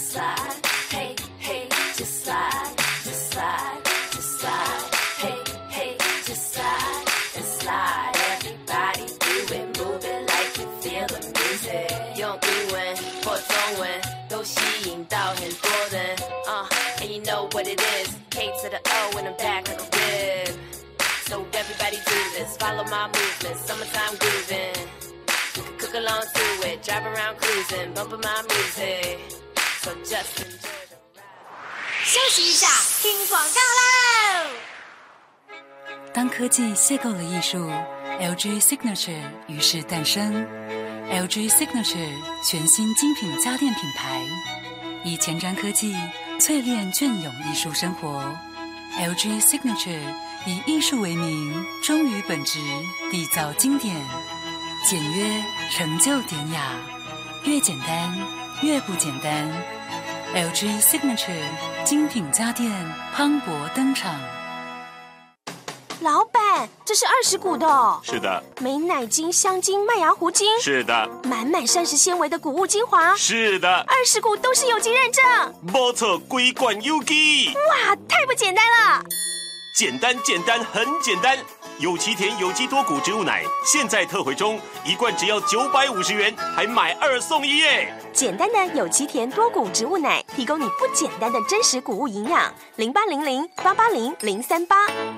hey, hey, just slide, just slide, just slide, hey, hey, just slide, and slide. Everybody do it, move it like you feel the music. 用英文或中文都吸引到很多人，and you know what it is, K to the O and I'm back like a whip. So everybody do this, follow my movement, summertime grooving.Cook along to it, drive around cruising, bumping my music. So just enjoy the ride. 休息一下，听广告喽。 当科技邂逅了艺术 ，LG Signature 于是诞生。LG Signature 全新精品家电品牌，以前瞻科技淬炼隽永艺术生活。LG Signature 以艺术为名，忠于本质，缔造经典。简约成就典雅，越简单越不简单。LG Signature 精品家电磅礴登场。 老板，这是20股的哦。 是的。 美乃精、香精、麦芽糊精。 是的。 满满膳食纤维的谷物精华。 是的。 20股都是有机认证。 没错，规管有机。 哇，太不简单了！ 简单简单很简单。有奇田有机多谷植物奶现在特惠中，1罐只要950元，还买2送1耶！ 简单的有奇田多谷植物奶，提供你不简单的真实谷物营养。0800880038。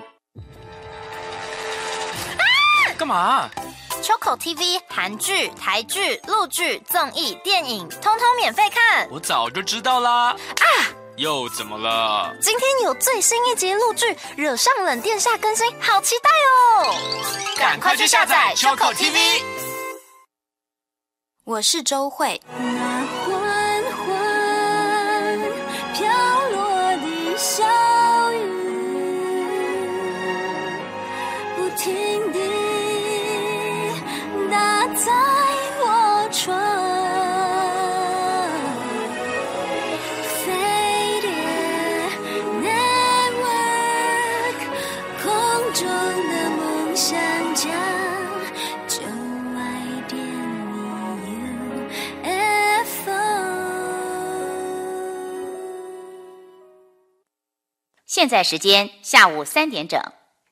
干嘛？ 秋口 TV 韩剧、台剧、陆剧、综艺、电影，通通免费看。 我早就知道啦。又怎么了？ 今天有最新一集陆剧《惹上冷殿下》更新，好期待哦！ 赶快去下载秋口 TV。 我是周慧。 那缓缓飘落的小雨，不停地打在我窗。 现在时间下午3点整。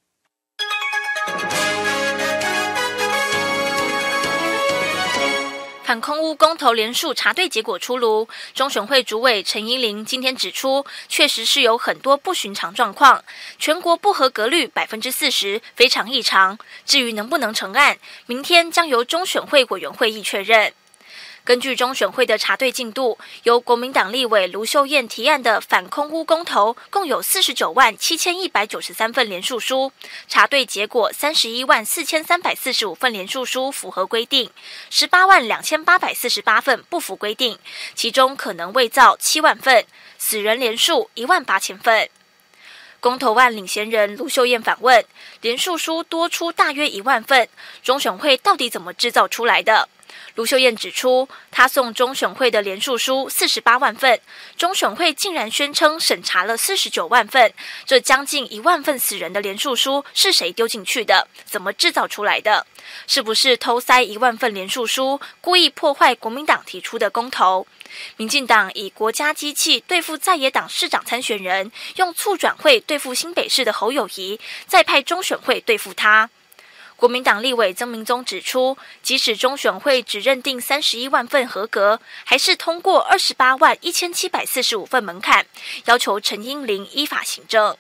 反空污公投联署查对结果出炉，中选会主委陈怡玲今天指出，确实是有很多不寻常状况，全国不合格率40%，非常异常。至于能不能成案，明天将由中选会委员会议确认。根据中选会的查对进度，由国民党立委卢秀燕提案的反空污公投，共有497193份联署书，查对结果314345份联署书符合规定，182848份不符规定，其中可能伪造7万份，死人联署18000份。公投案领衔人卢秀燕反问：联署书多出大约1万份，中选会到底怎么制造出来的？卢秀燕指出，他送中选会的联署书48万份，中选会竟然宣称审查了49万份，这将近1万份死人的联署书是谁丢进去的？怎么制造出来的？是不是偷塞1万份联署书，故意破坏国民党提出的公投？民进党以国家机器对付在野党市长参选人，用促转会对付新北市的侯友宜，再派中选会对付他。国民党立委曾明宗指出，即使中选会只认定31万份合格，还是通过281745份门槛，要求陈英麟依法行政。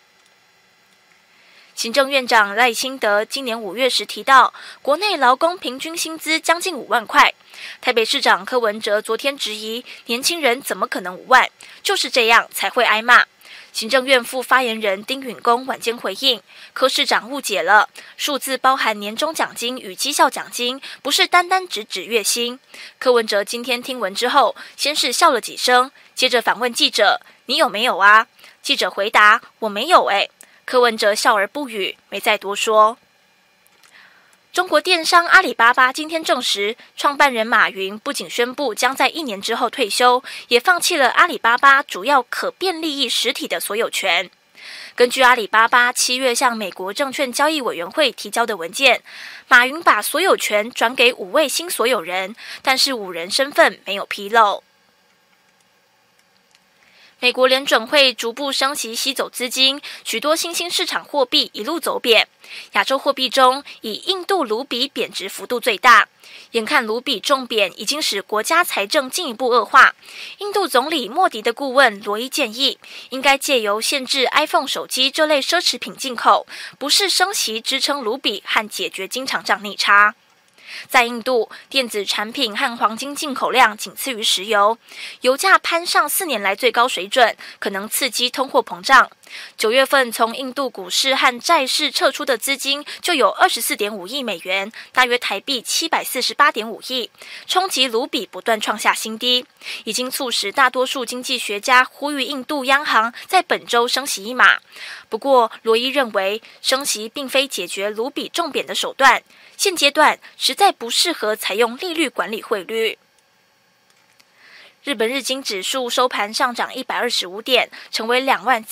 行政院长赖清德今年5月时提到，国内劳工平均薪资将近5万块。台北市长柯文哲昨天质疑，年轻人怎么可能5万？就是这样才会挨骂。行政院副发言人丁允恭晚间回应，柯市长误解了，数字包含年终奖金与绩效奖金，不是单单只指月薪。柯文哲今天听闻之后，先是笑了几声，接着反问记者， 你有没有啊？记者回答：我没有欸。柯文哲笑而不语，没再多说。中国电商阿里巴巴今天证实，创办人马云不仅宣布将在1年之后退休，也放弃了阿里巴巴主要可变利益实体的所有权。根据阿里巴巴7月向美国证券交易委员会提交的文件，马云把所有权转给5位新所有人，但是5人身份没有披露。美国联准会逐步升息吸走资金，许多新兴市场货币一路走贬。亚洲货币中，以印度卢比贬值幅度最大。眼看卢比重贬已经使国家财政进一步恶化，印度总理莫迪的顾问罗伊建议，应该借由限制 iPhone 手机这类奢侈品进口，不是升息支撑卢比和解决经常账逆差。在印度，电子产品和黄金进口量仅次于石油，油价攀上4年来最高水准，可能刺激通货膨胀。9月份从印度股市和债市撤出的资金就有24.5亿美元，大约台币748.5亿，冲击卢比不断创下新低，已经促使大多数经济学家呼吁印度央行在本周升息1码。不过，罗伊认为升息并非解决卢比重贬的手段，现阶段实在不适合采用利率管理汇率。日本日经指数收盘上涨125点，成为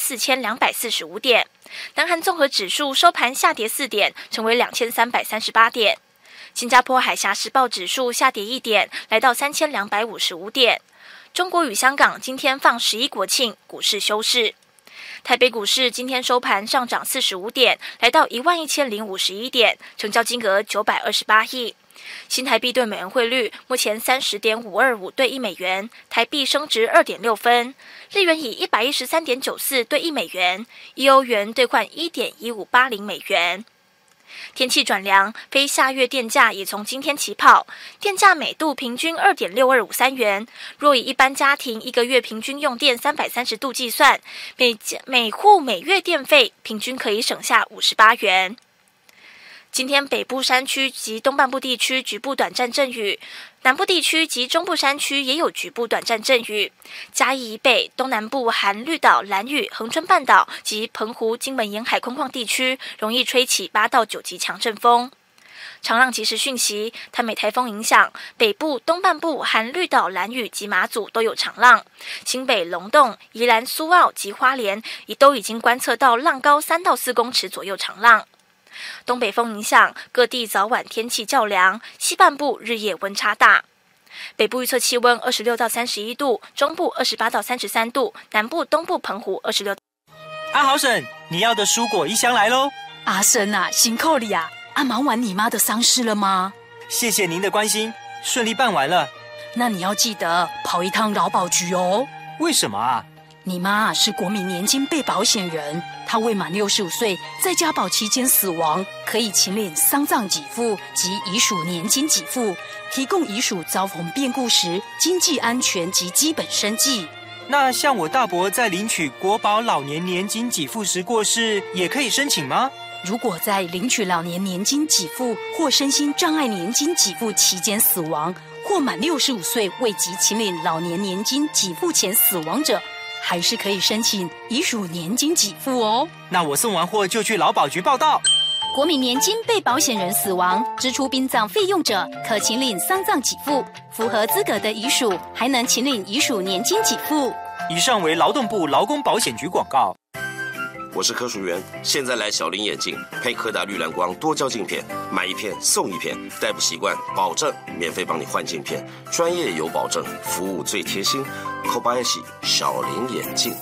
24,245点。南韩综合指数收盘下跌4点，成为2338点。新加坡海峡时报指数下跌1点，来到3255点。中国与香港今天放11国庆，股市休市。台北股市今天收盘上涨45点，来到11051点，成交金额928亿。新台币对美元汇率目前30.525对1美元，台币升值2.6分，日元以113.94对1美元，1欧元兑换1.1580美元。天气转凉，非夏月电价也从今天起跑，电价每度平均2.6253元。若以一般家庭1个月平均用电330度计算，每户每月电费平均可以省下58元。今天北部山区及东半部地区局部短暂阵雨，南部地区及中部山区也有局部短暂阵雨。嘉义以北、东南部含绿岛、兰屿、恒春半岛及澎湖、金门沿海空旷地区容易吹起8到9级强阵风。长浪即时讯息，台美台风影响，北部、东半部含绿岛、兰屿及马祖都有长浪，新北、龙洞、宜兰、苏澳及花莲都已经观测到浪高3到4公尺左右长浪。东北风影响，各地早晚天气较凉，西半部日夜温差大。北部预测气温26到31度，中部28到33度，南部、东部、澎湖26。 阿豪婶，你要的蔬果一箱来喽！ 阿婶啊，辛苦你啊！忙完你妈的丧事了吗？ 谢谢您的关心，顺利办完了。 那你要记得跑一趟劳保局哦。 为什么啊？ 你妈是国民年金被保险人，她未满65岁，在家保期间死亡，可以请领丧葬给付及遗属年金给付，提供遗属遭逢变故时经济安全及基本生计。 那像我大伯在领取国保老年年金给付时过世，也可以申请吗？ 如果在领取老年年金给付或身心障碍年金给付期间死亡，或满65岁未及请领老年年金给付前死亡者，还是可以申请遗属年金给付哦。 那我送完货就去劳保局报到。 国民年金被保险人死亡支出殡葬费用者，可请领丧葬给付，符合资格的遗属还能请领遗属年金给付。 以上为劳动部劳工保险局广告。 我是柯淑媛，现在来小林眼镜配柯达绿蓝光多焦镜片，买1片送1片，戴不习惯保证免费帮你换镜片，专业有保证，服务最贴心。Kobayashi 小林眼镜。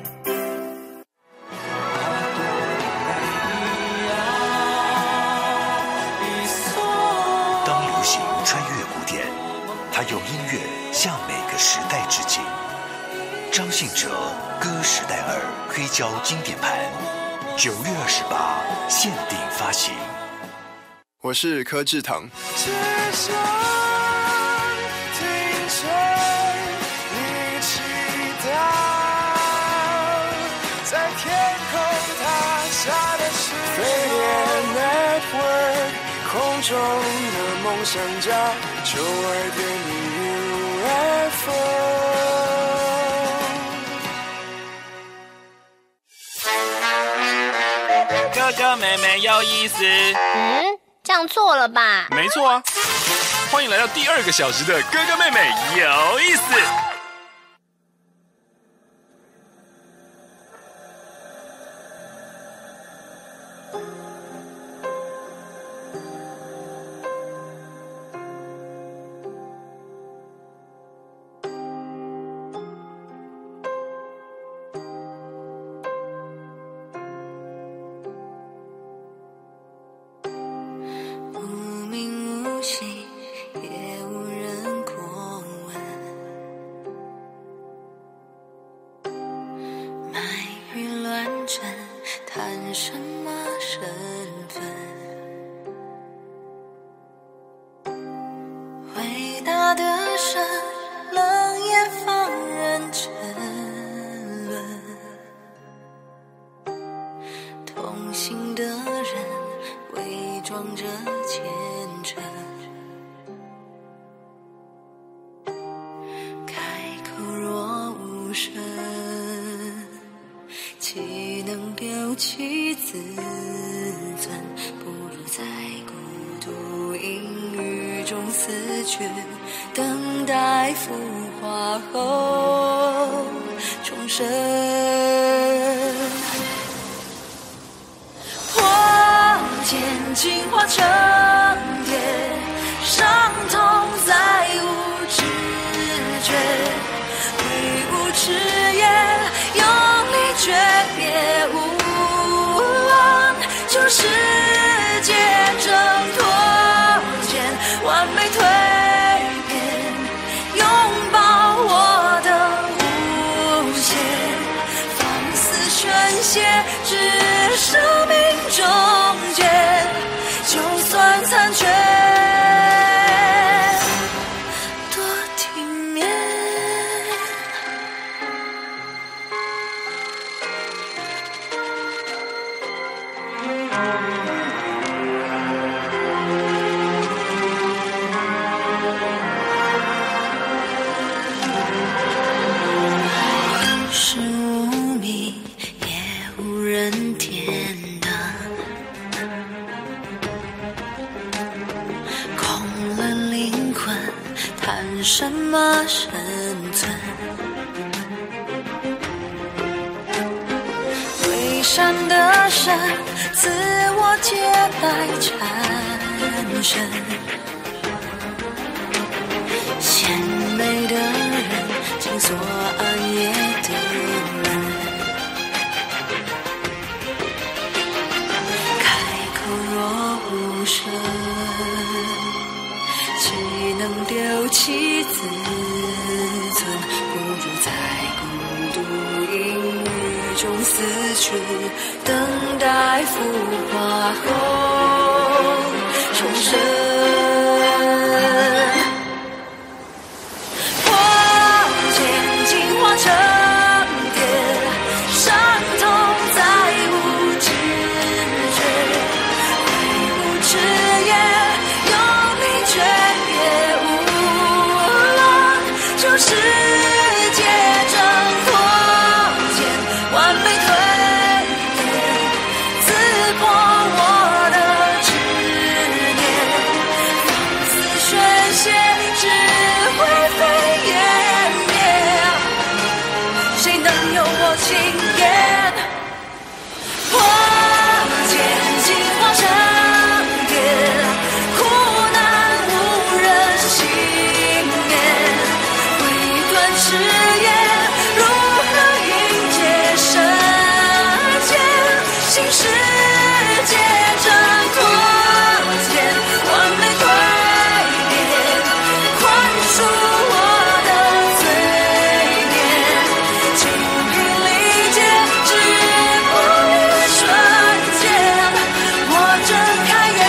当流行穿越古典，他用音乐向每个时代致敬。张信哲歌时代2黑胶经典盘，9月28限定发行。 我是柯志腾。 在天空塌下的是飞碟 Network， 空中的梦想家，就爱点你 UFO。 哥哥妹妹有意思。 这样错了吧？ 没错啊。欢迎来到第2个小时的哥哥妹妹有意思。 岂能丢弃自尊？不如在孤独阴雨中死去，等待腐化后重生。破茧进化成蝶，伤痛再无知觉，挥舞赤焰，用力诀别无望，就世界挣脱间完美蜕变，拥抱我的无限，放肆宣泄至生命终结，就算残缺多体面。是无名也无人天的，空了灵魂谈什么生存？伪善的神自我洁白缠身，鲜美的人紧锁暗夜的门，开口若无声，岂能丢弃自尊？不如在孤独阴雨中死去，等待腐化后重生。破茧进化成蝶，伤痛再无知觉，挥舞赤焰，用力诀别无望，就世界挣脱间完美蜕变，刺破我的执念，放肆宣泄只会飞烟灭，谁能有我轻言？破茧进化成蝶，苦难无人幸免，挥断誓言，如何迎接圣洁？新世界挣脱间完美蜕变，宽恕我的罪孽，请予理解，只不一瞬间，我睁开眼。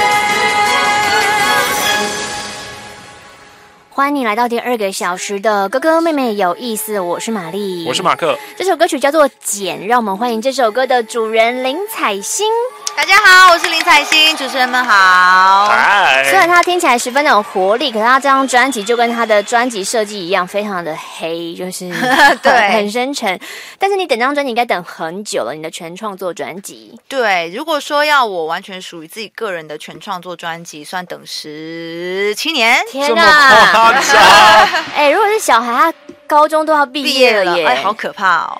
欢迎你来到第2个小时的哥哥妹妹有意思，我是玛丽， 我是马克。 这首歌曲叫做《茧》，让我们欢迎这首歌的主人林采欣。 大家好，我是林采欣，主持人们好。 虽然他听起来十分的有活力，可是他这张专辑就跟他的专辑设计一样，非常的黑，就是对很深沉。但是你等这张专辑应该等很久了，你的全创作专辑。 对，如果说要我完全属于自己个人的全创作专辑，算等17年。 天哪！哎，如果是小孩，他高中都要毕业了耶， 哎，好可怕哦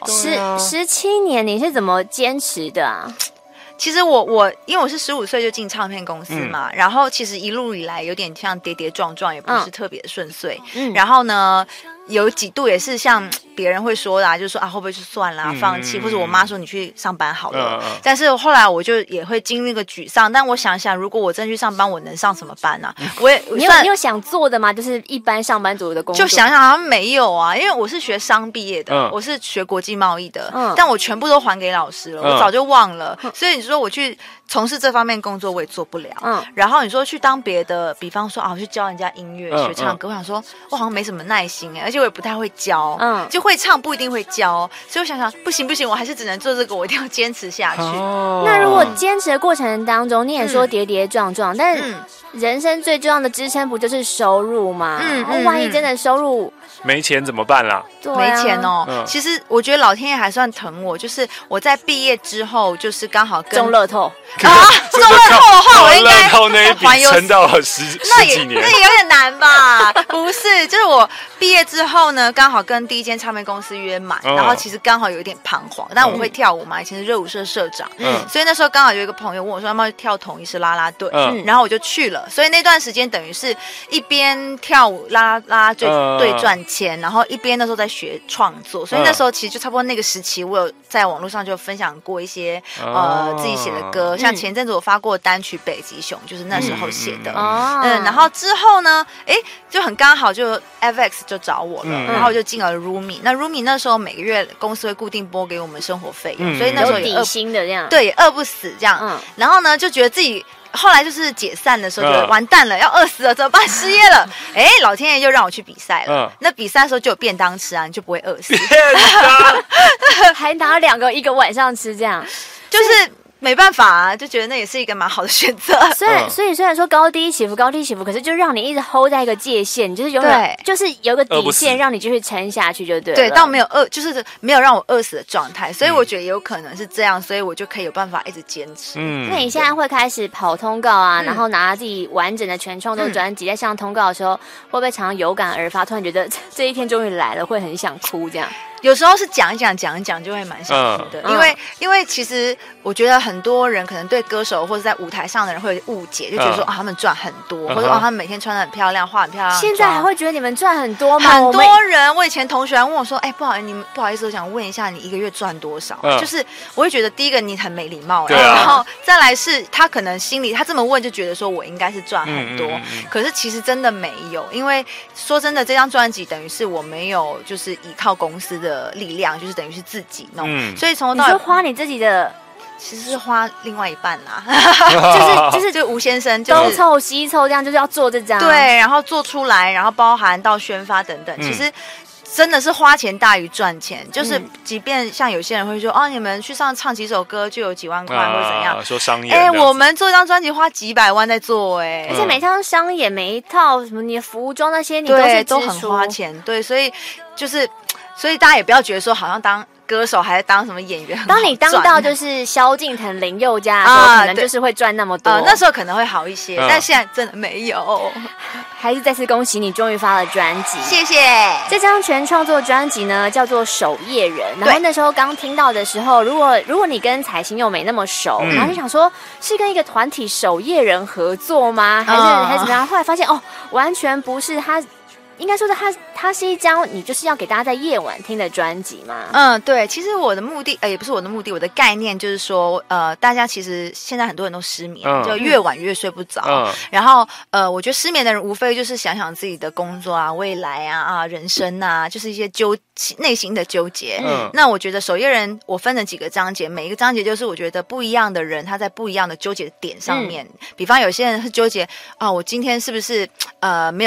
！17年，你是怎么坚持的啊？ 其实我因为我是15岁就进唱片公司嘛，然后其实一路以来有点像跌跌撞撞，也不是特别顺遂。然后呢，有几度也是像别人会说的，就是说啊会不会就算了，放弃，或者我妈说你去上班好了。但是后来我就也会经历个沮丧，但我想想，如果我真去上班，我能上什么班呢？ 你有想做的吗？就是一般上班族的工作？ 就想想好像没有啊，因为我是学商毕业的，我是学国际贸易的，但我全部都还给老师了，我早就忘了。所以你说我去从事这方面工作，我也做不了。然后你说去当别的，比方说啊，我去教人家音乐、学唱歌，我想说我好像没什么耐心而且我也不太会教，就会唱不一定会教，所以我想想不行，我还是只能做这个，我一定要坚持下去。 那如果坚持的过程当中，你也说跌跌撞撞，但是人生最重要的支撑不就是收入吗？万一真的收入没钱怎么办啦？ 没钱哦。其实我觉得老天爷还算疼我，就是我在毕业之后，就是刚好跟中乐透中乐透的话，我应该那一笔撑到了十几年， 那也有点难吧？不是，就是我毕业之后呢，刚好跟第一间唱片公司约满，然后其实刚好有一点彷徨，但我会跳舞嘛，以前是热舞社社长，所以那时候刚好有一个朋友问我说要不要跳统一式啦啦队，然后我就去了，所以那段时间等于是一边跳舞啦啦队赚钱，然后一边那时候在学创作，所以那时候其实就差不多那个时期，我有在网络上就分享过一些自己写的歌，像前阵子我发过单曲《北极熊》，就是那时候写的，然后之后呢，就很刚好就 FX 就找我了，然后我就进了 Rumi。那 Rumi 那时候每个月公司会固定拨给我们生活费用，所以那时候有底薪的这样， 对，也饿不死这样。然后呢，就觉得自己后来就是解散的时候，觉得完蛋了，要饿死了，怎么办？失业了。老天爷又让我去比赛了。那比赛的时候就有便当吃啊，你就不会饿死。 还拿一个晚上吃这样， 就是。没办法啊，就觉得那也是一个蛮好的选择。 所以虽然说高低起伏，可是就让你一直 hold 在一个界限，就是永远就是有个底线，让你继续撑下去就对了。 对，到没有就是没有让我饿死的状态，所以我觉得也有可能是这样，所以我就可以有办法一直坚持。 那你现在会开始跑通告啊，然后拿自己完整的全创作专辑，在上通告的时候，会不会常常有感而发，突然觉得这一天终于来了，会很想哭这样？ 有时候是讲一讲就会蛮想哭的，因为其实我觉得很多人可能对歌手或者在舞台上的人会有误解，就觉得说他们赚很多，或者他们每天穿得很漂亮，化很漂亮。 现在还会觉得你们赚很多吗？ 很多人，我以前同学还问我说：“不好意思，我想问一下，你一个月赚多少？”就是我会觉得第一个你很没礼貌，然后再来是他可能心里他这么问就觉得说我应该是赚很多，可是其实真的没有，因为说真的，这张专辑等于是我没有就是依靠公司的力量，就是等于是自己弄，所以从头到尾你说花你自己的， 其实是花另外一半啦，就是吴先生东凑西凑这样，就是要做这张， 对，然后做出来，然后包含到宣发等等，其实。真的是花钱大于赚钱，就是即便像有些人会说你们去唱几首歌就有几万块或者怎样， 说商业， 我们做一张专辑花几百万在做， 而且每张商演每一套什么你的服装那些你都很花钱，对，所以大家也不要觉得说好像当歌手还是当什么演员， 当你当到就是萧敬腾、林宥嘉的时候，可能就是会赚那么多， 那时候可能会好一些，但现在真的没有。 还是再次恭喜你终于发了专辑， 谢谢。 这张全创作专辑呢叫做《守夜人》，然后那时候刚听到的时候，如果你跟采欣又没那么熟，然后就想说是跟一个团体守夜人合作吗？还是怎么样？后来发现完全不是，他应该说的它是一张你就是要给大家在夜晚听的专辑嘛。 对，其实我的目的也不是我的目的，我的概念就是说大家其实现在很多人都失眠，就越晚越睡不着。然后我觉得失眠的人无非就是想想自己的工作啊、未来啊、人生啊，就是一些内心的纠结。那我觉得守夜人我分了几个章节，每一个章节就是我觉得不一样的人他在不一样的纠结点上面。比方有些人是纠结我今天是不是没有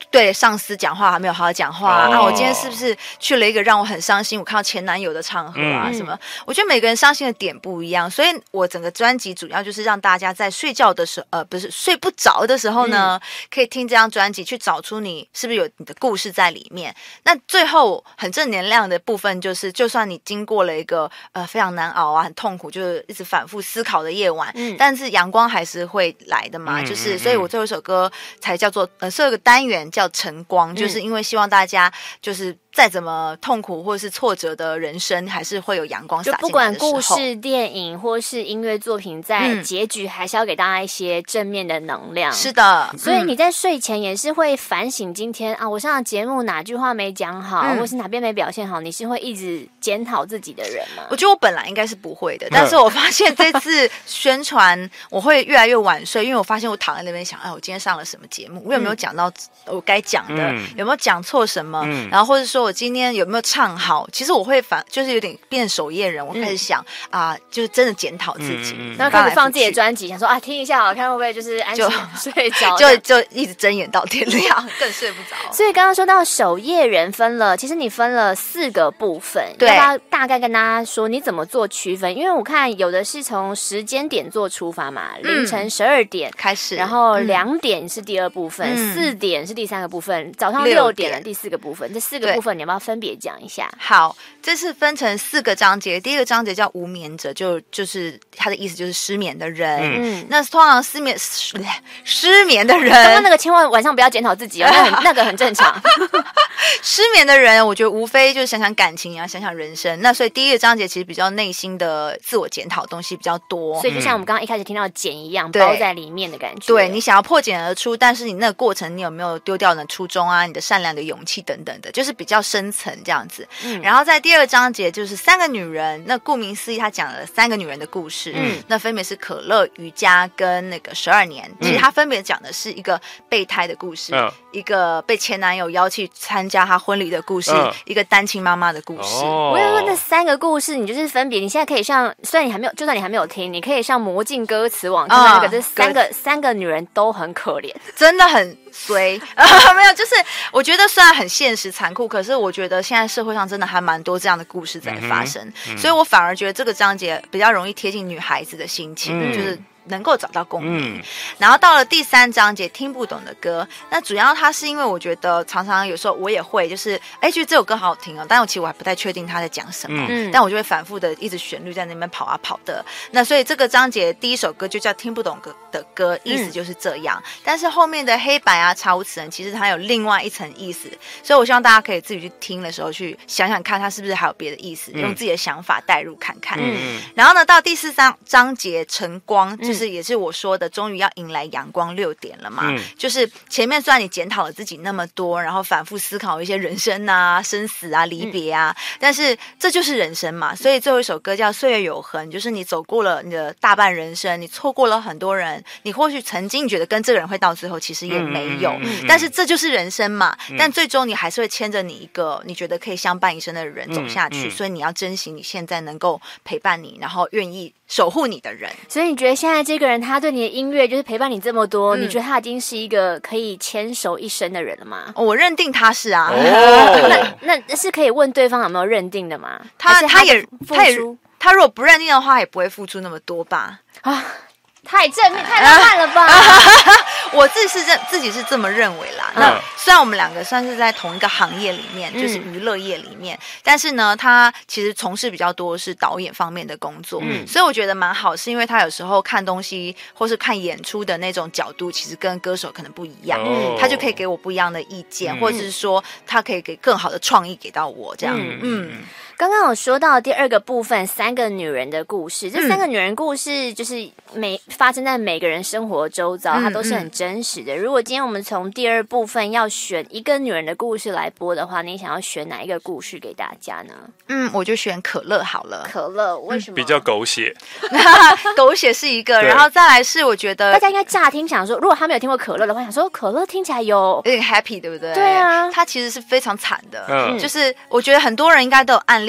对上司讲话还没有好好讲话啊，我今天是不是去了一个让我很伤心，我看到前男友的场合啊什么？我觉得每个人伤心的点不一样，所以我整个专辑主要就是让大家在睡觉的时候，不是睡不着的时候呢，可以听这张专辑，去找出你是不是有你的故事在里面。那最后很正能量的部分就是，就算你经过了一个非常难熬啊、很痛苦，就是一直反复思考的夜晚，但是阳光还是会来的嘛。就是所以我最后一首歌才叫做是有个单元叫晨光，就是因为希望大家就是再怎么痛苦或是挫折的人生，还是会有阳光洒进来的时候。 就不管故事、电影或是音乐作品，在结局还是要给大家一些正面的能量。 是的， 所以你在睡前也是会反省今天啊，我上的节目哪句话没讲好，或是哪边没表现好，你是会一直检讨自己的人吗？ 我觉得我本来应该是不会的，但是我发现这次宣传我会越来越晚睡，因为我发现我躺在那边想，我今天上了什么节目，我有没有讲到我该讲的，有没有讲错什么，然后或者说我今天有没有唱好，其实我会就是有点变守夜人，我开始想就是真的检讨自己， 然后开始放自己的专辑，想说听一下，看会不会就是安心睡着， 就一直睁眼到天亮，更睡不着。 所以刚刚说到守夜人其实你分了4个部分， 对， 要不要大概跟大家说你怎么做区分？因为我看有的是从时间点做出发嘛，凌晨12点开始， 然后2点是第2部分，4点是第3个部分，早上6点的第4个部分，这4个部分你要不要分别讲一下？ 好，这次分成4个章节，第一个章节叫无眠者，就是它的意思就是失眠的人。那通常失眠的人， 刚刚那个千万晚上不要检讨自己那个很正常。 失眠的人，我觉得无非就是想想感情，也要想想人生。那所以第一个章节其实比较内心的自我检讨东西比较多， 所以就像我们刚刚一开始听到茧一样，包在里面的感觉。 对，你想要破茧而出，但是你那个过程，你有没有丢掉你的初衷啊？你的善良的勇气等等的，就是比较深层这样子。然后在第2个章节就是3个女人，那顾名思义，他讲了3个女人的故事。那分别是可乐、瑜伽跟那个12年。其实他分别讲的是一个备胎的故事，一个被前男友邀请参加他婚礼的故事，一个单亲妈妈的故事。 我要说那3个故事，你就是分别，你现在可以上，虽然你还没有，就算你还没有听，你可以上魔镜歌词网看到那个，这三个女人都很可怜， 真的很衰。没有，就是我觉得虽然很现实残酷，可是我觉得现在社会上真的还蛮多这样的故事在发生，所以我反而觉得这个章节比较容易贴近女孩子的心情，就是能够找到共鸣。然后到了第3章节听不懂的歌，那主要它是因为我觉得常常有时候我也会就是觉得这首歌好好听哦，但我其实我还不太确定他在讲什么，但我就会反复的一直旋律在那边跑啊跑的。那所以这个章节第1首歌就叫听不懂的歌，意思就是这样。但是后面的黑白啊、查无此人，其实它有另外一层意思，所以我希望大家可以自己去听的时候去想想看，它是不是还有别的意思，用自己的想法带入看看。然后呢，到第4章节晨光，就是也是我说的，终于要迎来阳光6点了嘛。就是前面虽然你检讨了自己那么多，然后反复思考一些人生啊、生死啊、离别啊，但是这就是人生嘛。所以最后一首歌叫《岁月有痕》，就是你走过了你的大半人生，你错过了很多人，你或许曾经觉得跟这个人会到最后，其实也没有，但是这就是人生嘛。但最终你还是会牵着你一个你觉得可以相伴一生的人走下去，所以你要珍惜你现在能够陪伴你，然后愿意守护你的人。 所以你觉得现在这个人他对你的音乐就是陪伴你这么多，你觉得他已经是一个可以牵手一生的人了吗？ 我认定他是啊。 那是可以问对方有没有认定的吗？ 他如果不认定的话，也不会付出那么多吧？ 太正面太浪漫了吧。 我自己是这么认为啦。那虽然我们2个算是在同一个行业里面，就是娱乐业里面，但是呢，他其实从事比较多是导演方面的工作，所以我觉得蛮好，是因为他有时候看东西或是看演出的那种角度，其实跟歌手可能不一样，他就可以给我不一样的意见，或者是说他可以给更好的创意给到我这样。 刚刚有说到第2个部分3个女人的故事，这3个女人故事就是发生在每个人生活周遭，它都是很真实的。如果今天我们从第2部分要选一个女人的故事来播的话，你想要选哪一个故事给大家呢？我就选可乐好了。 可乐为什么？ 比较狗血。 狗血是一个，然后再来是我觉得大家应该乍听想说，如果他没有听过可乐的话，想说可乐听起来有点 happy， 对不对？ 对啊， 它其实是非常惨的。就是我觉得很多人应该都有暗恋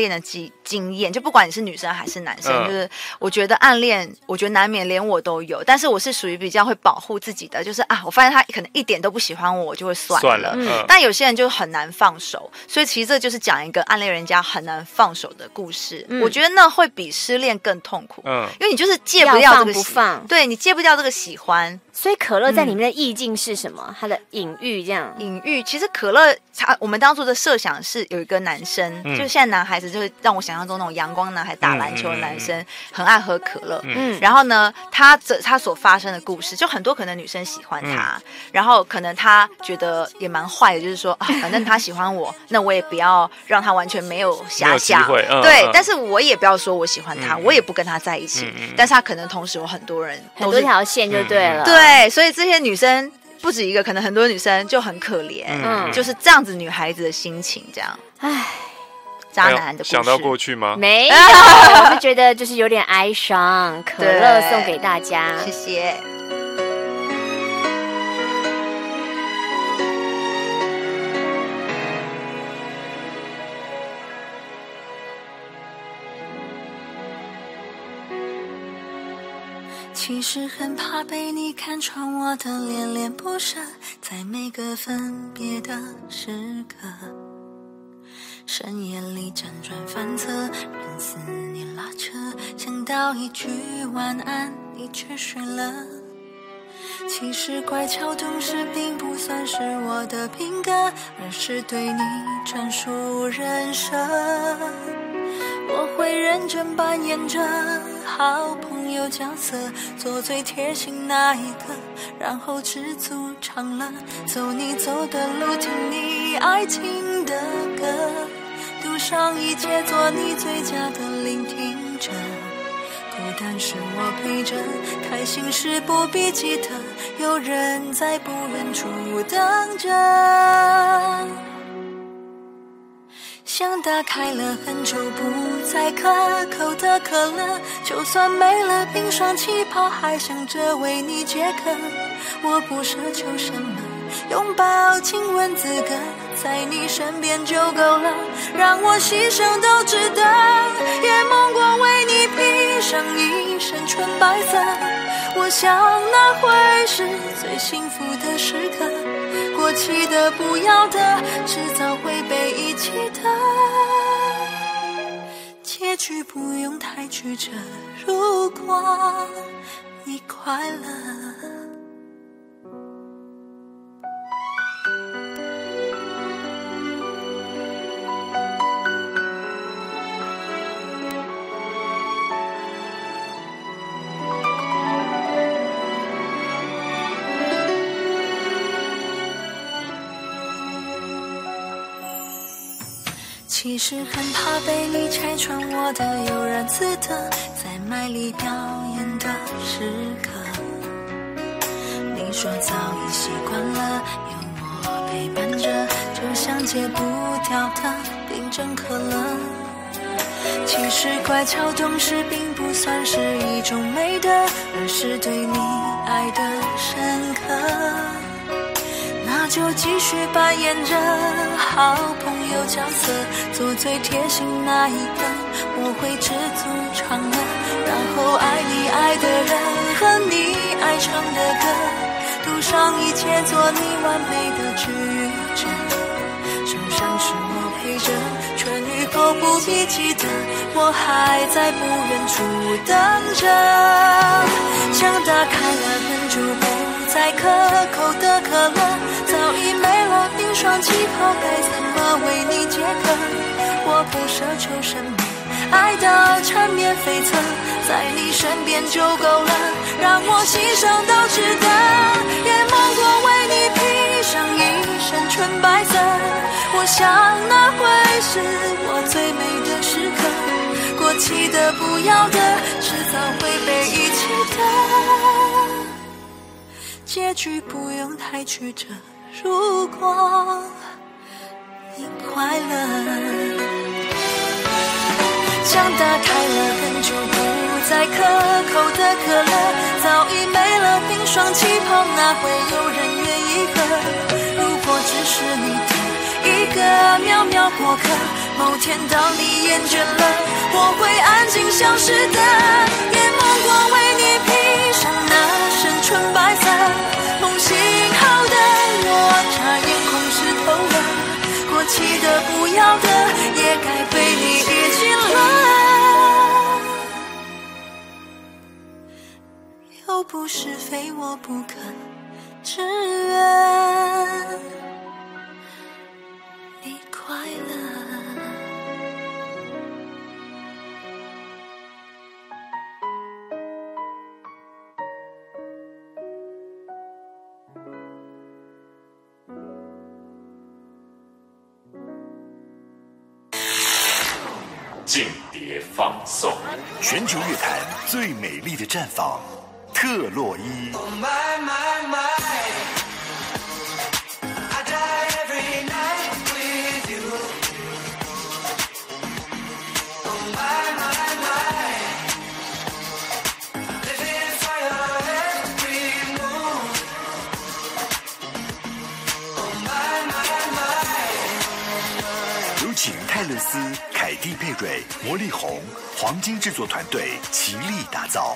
恋的经验，就不管你是女生还是男生，就是我觉得暗恋，我觉得难免连我都有，但是我是属于比较会保护自己的，就是我发现他可能一点都不喜欢我就会算了。但有些人就很难放手，所以其实这就是讲一个暗恋人家很难放手的故事。我觉得那会比失恋更痛苦，因为你就是戒不掉这个对你戒不掉这个喜欢。 所以可乐在里面的意境是什么？它的隐喻这样。 隐喻其实可乐，我们当初的设想是有一个男生，就是现在男孩子就会让我想象中那种阳光男孩打篮球的男生，很爱喝可乐。然后呢，他所发生的故事，就很多可能女生喜欢他，然后可能他觉得也蛮坏的，就是说反正他喜欢我，那我也不要让他完全没有遐想。对，但是我也不要说我喜欢他，我也不跟他在一起。但是他可能同时有很多人， 很多条线就对了。 对，所以这些女生不止一个，可能很多女生就很可怜，就是这样子女孩子的心情，这样。唉，渣男的故事。 想到过去吗？ 没有，我是觉得就是有点哀伤。可乐送给大家， 谢谢。 其实很怕被你看穿我的恋恋不舍，在每个分别的时刻，深夜里辗转反侧，任思念拉扯，想到一句晚安，你却睡了。其实乖巧懂事并不算是我的品格，而是对你专属人设。我会认真扮演着好朋友角色，做最贴心那一个，然后知足常乐，走你走的路，听你爱听的歌，赌上一切做你最佳的聆听者。孤单时我陪着，开心时不必记得，有人在不远处等着。像打开了很久不再可口的可乐，就算没了冰霜气泡，还想着为你解渴。我不奢求什么，拥抱亲吻资格，在你身边就够了，让我牺牲都值得。也梦过为你披上一身纯白色，我想那会是最幸福的时刻。过期的不要的，迟早会被遗弃的，结局不用太曲折，如果你快乐。其实很怕被你拆穿我的悠然自得，在卖力表演的时刻，你说早已习惯了有我陪伴着，就像戒不掉的冰镇可乐。其实乖巧懂事并不算是一种美德，而是对你爱的深刻。那就继续扮演着好朋友角色，做最贴心那一个，我会知足常乐，然后爱你爱的人和你爱唱的歌，赌上一切做你完美的治愈者。受伤时我陪着，痊愈后不必记得，我还在不远处等着。像打开了很久不再可口的可乐，早已没了冰霜气泡，该怎么为你解渴？我不奢求什么，爱到缠绵悱恻，在你身边就够了，让我牺牲都值得。也梦过为你披上一身纯白色，我想那会是我最美的时刻。过期的不要的，迟早会被遗弃的，结局不用太曲折，如果你快乐。像打开了很久不再可口的可乐，早已没了冰霜气泡，哪会有人愿意喝？如果只是你的一个渺渺过客， 某天当你厌倦了，我会安静消失的。也梦过为你披上那身纯白色，梦醒后的我眨眼空湿透了，过期的不要的也该被你遗弃了。又不是非我不可只愿你快乐。 间谍放送，全球乐坛最美丽的绽放，特洛伊。有请泰勒斯、凯蒂·佩瑞、魔力红黄金制作团队齐力打造。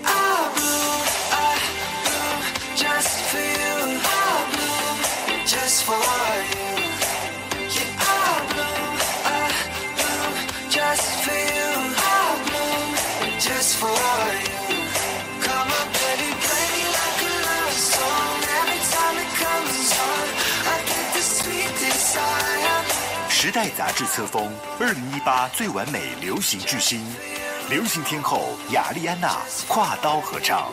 时代杂志册封2018最完美流行巨星，流行天后雅丽安娜跨刀合唱。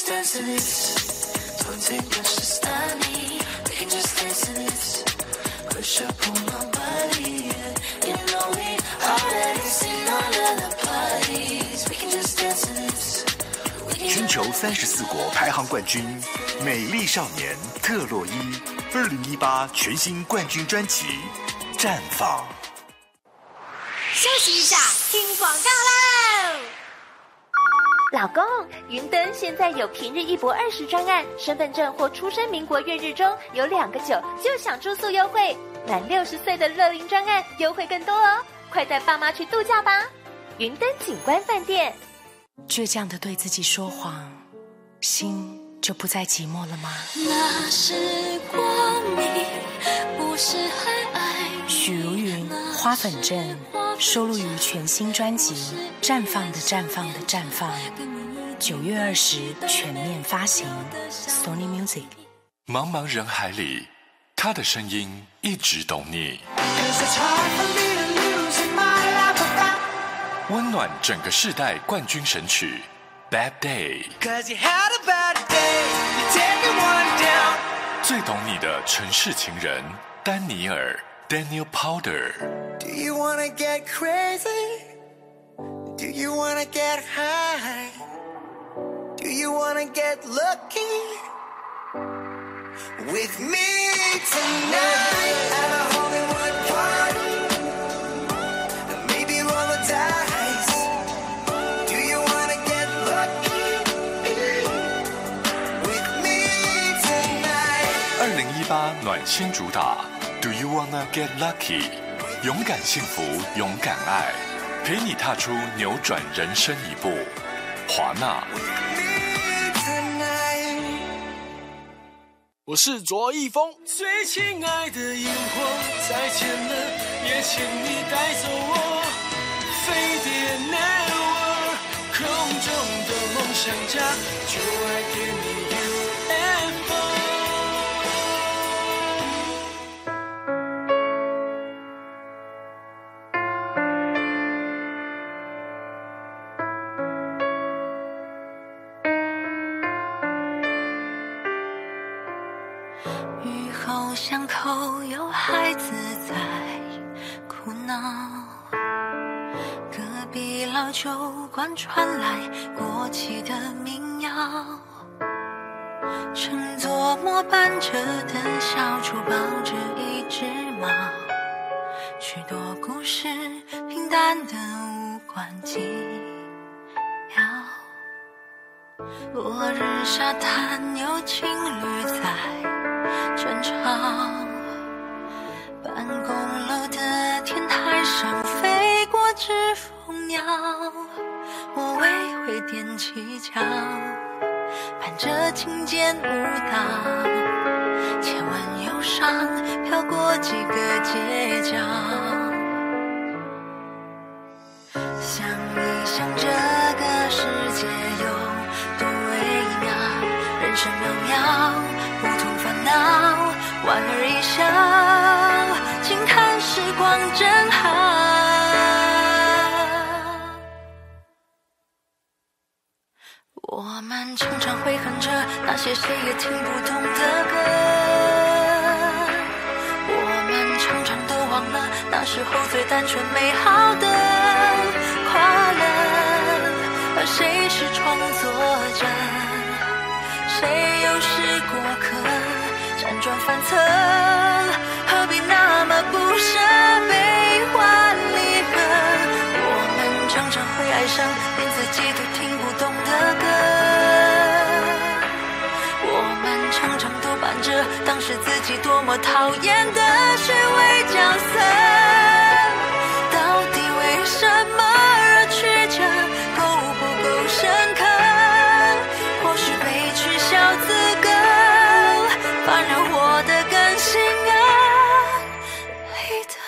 全球34国排行冠军，美丽少年特洛伊2018全新冠军专辑绽放。 休息一下，听广告喽！ 老公，云登现在有平日1博20专案，身份证或出生民国月日中有2个9就享住宿优惠，满60岁的乐龄专案优惠更多哦！快带爸妈去度假吧！云登景观饭店。 倔强地对自己说谎，心就不再寂寞了吗？ 那时光你不是还爱许茹芸《花粉症》收录于全新专辑《绽放的绽放的绽放》，9月20全面发行 Sony Music。 茫茫人海里，他的声音一直懂你，温暖整个世代冠军神曲 Bad Day， 最懂你的城市情人丹尼尔 Daniel Powder。 Do you wanna get crazy? Do you wanna get high? Do you wanna get lucky? With me tonight at a Hollywood party, maybe roll the dice. Do you wanna get lucky? With me tonight. 2018暖心主打 Do you wanna get lucky？ 勇敢幸福，勇敢爱，陪你踏出扭转人生一步。华纳。 我是卓一峰，最亲爱的萤火，再见了，也请你带走我。飞碟 Network， 空中的梦想家，就爱给你 UFO。 雨后巷口有孩子在哭闹，隔壁老酒馆传来过期的民谣，乘坐末班车的小猪抱着一只猫，许多故事平淡的无关紧要，落日沙滩有情侣在争吵，办公楼的天台上鸟，我微微踮起脚，伴着琴键舞蹈，千万忧伤飘过几个街角。想一想这个世界有多微妙，人生渺渺，不同烦恼，莞尔一笑，轻叹时光真好。我们常常会哼着那些谁也听不懂的歌，我们常常都忘了那时候最单纯美好的快乐。而谁是创作者，谁又是过客，辗转反侧，何必那么不舍悲欢离合。我们常常会爱上连自己都听不懂的歌，我们常常都扮着当时自己多么讨厌的虚伪角色。到底为什么而曲折，够不够深刻？或许被取消资格，反而活得更心安理得。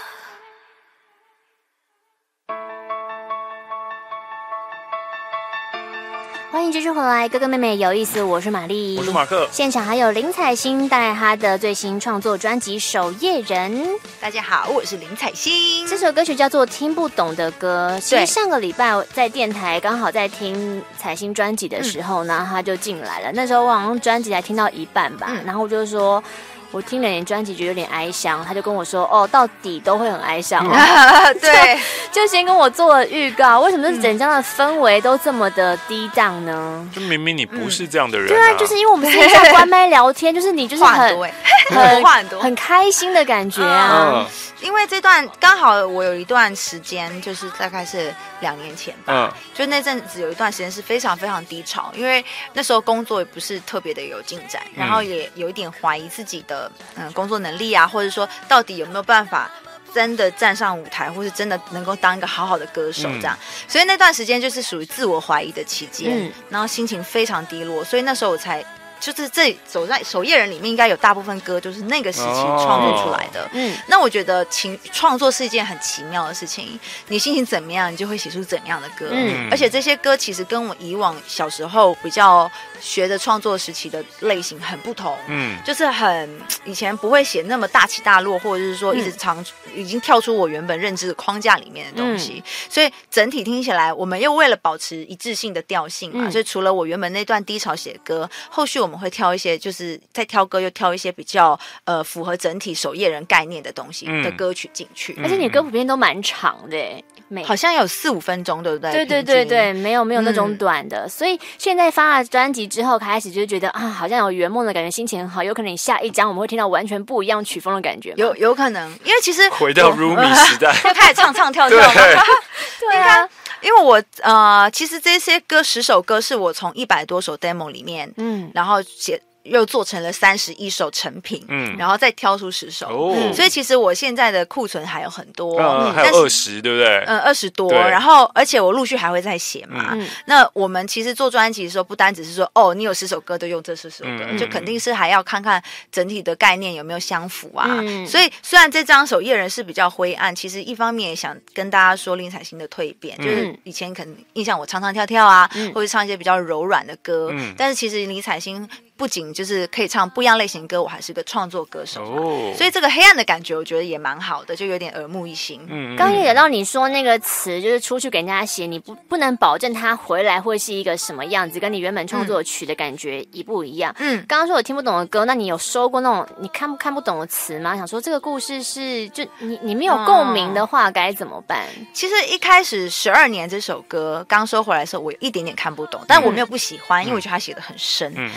欢迎继续回来，哥哥妹妹有意思，我是玛丽， 我是马克。 现场还有林采欣带来她的最新创作专辑《守夜人》。 大家好，我是林采欣。 这首歌曲叫做《听不懂的歌》。其实上个礼拜在电台刚好在听采欣专辑的时候呢，他就进来了。那时候我好像专辑才听到一半吧，然后我就说。我听了你专辑，觉得有点哀伤，他就跟我说：“哦，到底都会很哀伤哦。” 对， 就先跟我做了预告。为什么整张的氛围都这么的低档呢？ 就明明你不是这样的人、啊对啊，就是因为我们私下关麦聊天，就是你就是很开心的感觉啊。 因为这段刚好我有一段时间，就是大概是2年前吧，就那阵子有一段时间是非常非常低潮，因为那时候工作也不是特别的有进展，然后也有一点怀疑自己的工作能力啊，或者说到底有没有办法真的站上舞台，或是真的能够当一个好好的歌手这样，所以那段时间就是属于自我怀疑的期间，然后心情非常低落，所以那时候我才。就是这走在守夜人里面，应该有大部分歌就是那个时期创作出来的。那我觉得创作是一件很奇妙的事情，你心情怎么样，你就会写出怎样的歌。而且这些歌其实跟我以往小时候比较学的创作时期的类型很不同。就是以前不会写那么大起大落，或者是说一直已经跳出我原本认知的框架里面的东西。所以整体听起来，我们又为了保持一致性的调性嘛，所以除了我原本那段低潮写歌，后续我们会挑一些，就是在挑歌又挑一些比较符合整体守夜人概念的东西的歌曲进去。 而且你歌普遍都蛮长的， 好像有4-5分钟，对不对？ 对，没有那种短的。所以现在发了专辑之后，开始就觉得啊，好像有圆梦的感觉，心情很好。有可能你下一张我们会听到完全不一样曲风的感觉， 有可能，因为其实回到 Rumi 时代， 就开始唱跳嘛。对啊。因为我其实这些歌10首歌是我从100多首 demo 里面，然后又做成了31首成品，然后再挑出10首，所以其实我现在的库存还有很多， 还有20，对不对 ？20多，然后而且我陆续还会再写嘛。那我们其实做专辑的时候，不单只是说哦，你有10首歌都用这10首歌，就肯定是还要看看整体的概念有没有相符啊。所以虽然这张守夜人是比较灰暗，其实一方面也想跟大家说林采欣的蜕变，就是以前可能印象我唱唱跳跳啊，或者唱一些比较柔软的歌，但是其实林采欣不仅就是可以唱不一样类型的歌，我还是个创作歌手，所以这个黑暗的感觉我觉得也蛮好的，就有点耳目一新。 刚刚也讲到你说那个词，就是出去给人家写，你不能保证他回来会是一个什么样子，跟你原本创作曲的感觉一不一样。刚刚说我听不懂的歌，那你有收过那种你看不懂的词吗？想说这个故事是就你没有共鸣的话该怎么办？ 其实一开始12年这首歌刚收回来的时候，我有一点点看不懂，但我没有不喜欢，因为我觉得他写得很深。但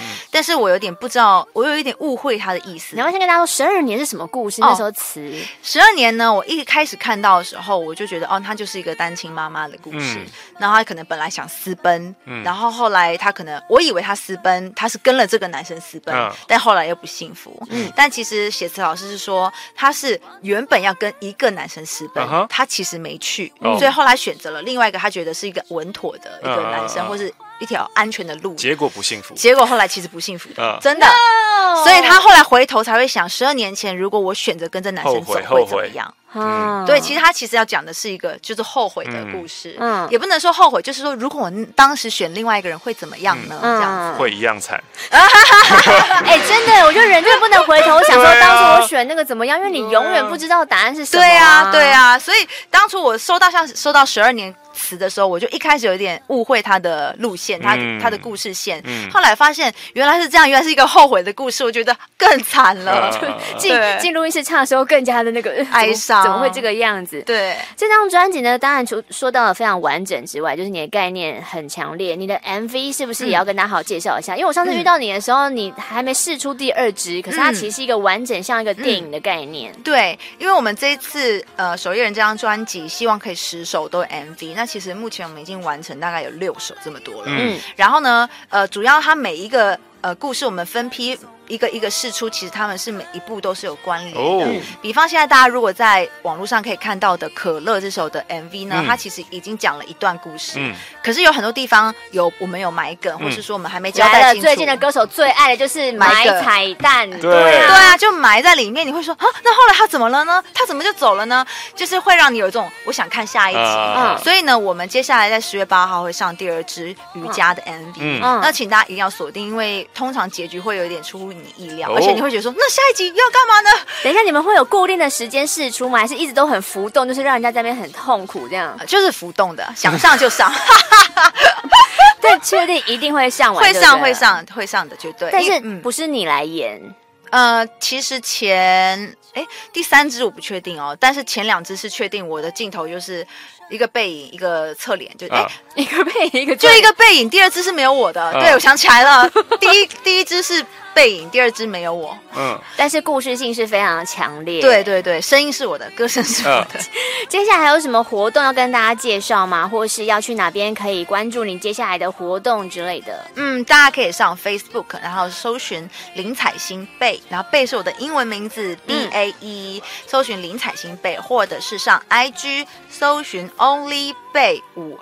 是我有点不知道，我有一点误会他的意思。 你要先跟大家说12年是什么故事？那时候词 12年呢，我一开始看到的时候，我就觉得他就是一个单亲妈妈的故事。然后他可能本来想私奔，然后后来他可能我以为他私奔，他是跟了这个男生私奔，但后来又不幸福。但其实写词老师是说，他是原本要跟一个男生私奔，他其实没去，所以后来选择了另外一个他觉得是一个稳妥的一个男生，或是一条安全的路， 结果不幸福。 结果后来其实不幸福的，真的。所以他后来回头才会想，12年前如果我选择跟这男生走会怎么样？对，其实要讲的是一个就是后悔的故事，也不能说后悔，就是说如果我当时选另外一个人会怎么样呢？这样子会一样惨。 真的，我觉得人就不能回头想说当初我选那个怎么样，因为你永远不知道答案是什么。 对啊，所以当初我收到12年词的时候，我就一开始有点误会他的路线，他的故事线。后来发现原来是这样，原来是一个后悔的故事，我觉得更惨了。 进录音室唱的时候更加的那个哀伤， 怎么会这个样子？ 对， 这张专辑呢，当然说到了非常完整之外，就是你的概念很强烈。你的 MV 是不是也要跟大家好好介绍一下？因为我上次遇到你的时候，你还没释出第2支，可是它其实是一个完整像一个电影的概念。 对，因为我们这一次守夜人这张专辑，希望可以10首都有 MV。那其实目前我们已经完成大概有6首这么多了。然后呢，主要它每一个故事我们分批一个一个释出，其实他们是每一部都是有关联的。比方现在大家如果在网络上可以看到的《可乐》这首的 MV 呢，它其实已经讲了一段故事。可是有很多地方我们有埋梗，或是说我们还没交代清楚。 最近的歌手最爱的就是埋彩蛋， 对啊，就埋在里面。你会说那后来他怎么了呢？他怎么就走了呢？就是会让你有一种我想看下一集。所以呢，我们接下来在10月8号会上第2支瑜伽的 MV。那请大家一定要锁定，因为通常结局会有一点出乎你意料，而且你会觉得说，那下一集要干嘛呢？ 等一下，你们会有固定的时间释出吗？还是一直都很浮动，就是让人家在那边很痛苦这样？ 就是浮动的，想上就上。 但确定一定会上完？ 会上的，绝对。 但是不是你来演？ 其实第3支我不确定哦，但是前2支是确定我的镜头就是一个背影，一个侧脸，就一个背影， 就一个背影。第2支是没有我的，对，我想起来了，第一支是背影，第2支没有我。 但是故事性是非常强烈。 对，声音是我的，歌声是我的。 接下来还有什么活动要跟大家介绍吗？或是要去哪边可以关注你接下来的活动之类的？ 大家可以上 Facebook， 然后搜寻林采欣贝，然后贝是我的英文名字BAE，搜寻林采欣贝，或者是上 IG 搜寻 Only 贝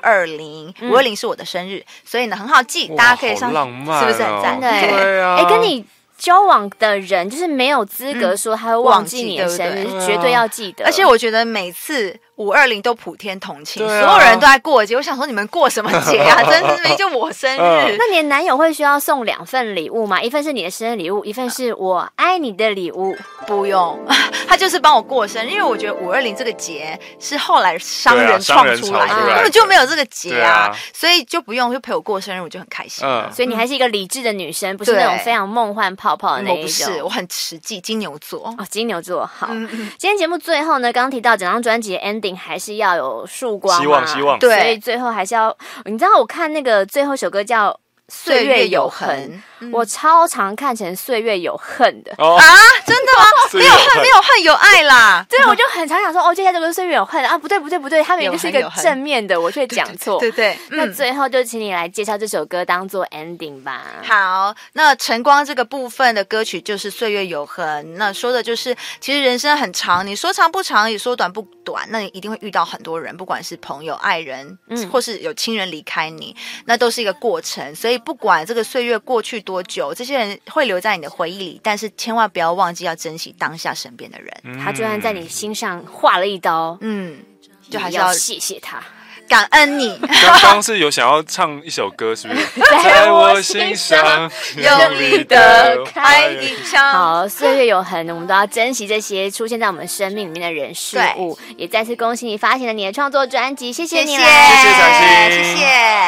520，520是我的生日，所以呢很好记，大家可以上， 浪漫是不是很赞？ 对啊， 跟你交往的人就是没有资格说他会忘记你的生日，是绝对要记得。 而且我觉得每次520都普天同庆，所有人都在过节。我想说你们过什么节啊？真是没就我生日。 那你的男友会需要送2份礼物吗？一份是你的生日礼物，一份是我爱你的礼物。 不用，他就是帮我过生日，因为我觉得520这个节是后来商人创出来的，根本就没有这个节啊，所以就不用，就陪我过生日，我就很开心。 所以你还是一个理智的女生，不是那种非常梦幻泡泡的那一种。 我不是，我很实际，金牛座。 金牛座好。今天节目最后呢，刚刚提到整张专辑的 ending 还是要有曙光嘛， 希望。 对，所以最后还是要，你知道我看那个最后一首歌叫岁月有痕，我超常看成岁月有恨的真的吗？没有恨有爱啦。 对，我就很常想说接下来这个岁月有恨啊，不对，它明明就是一个正面的，我却讲错。 对， 那最后就请你来介绍这首歌当做 ending 吧。 好，那晨光这个部分的歌曲就是岁月有痕，那说的就是其实人生很长，你说长不长，也说短不短，那你一定会遇到很多人，不管是朋友、爱人，或是有亲人离开你，那都是一个过程。所以不管这个岁月过去多久，这些人会留在你的回忆里，但是千万不要忘记要珍惜当下身边的人。 他就算在你心上划了一刀， 就还是要谢谢他， 感恩你。 刚刚是有想要唱一首歌，是不是？在我心上用力的开一枪。 好，岁月有痕，我们都要珍惜这些出现在我们生命里面的人事物。也再次恭喜你发行了你的创作专辑，谢谢你来， 谢谢采欣， 谢谢。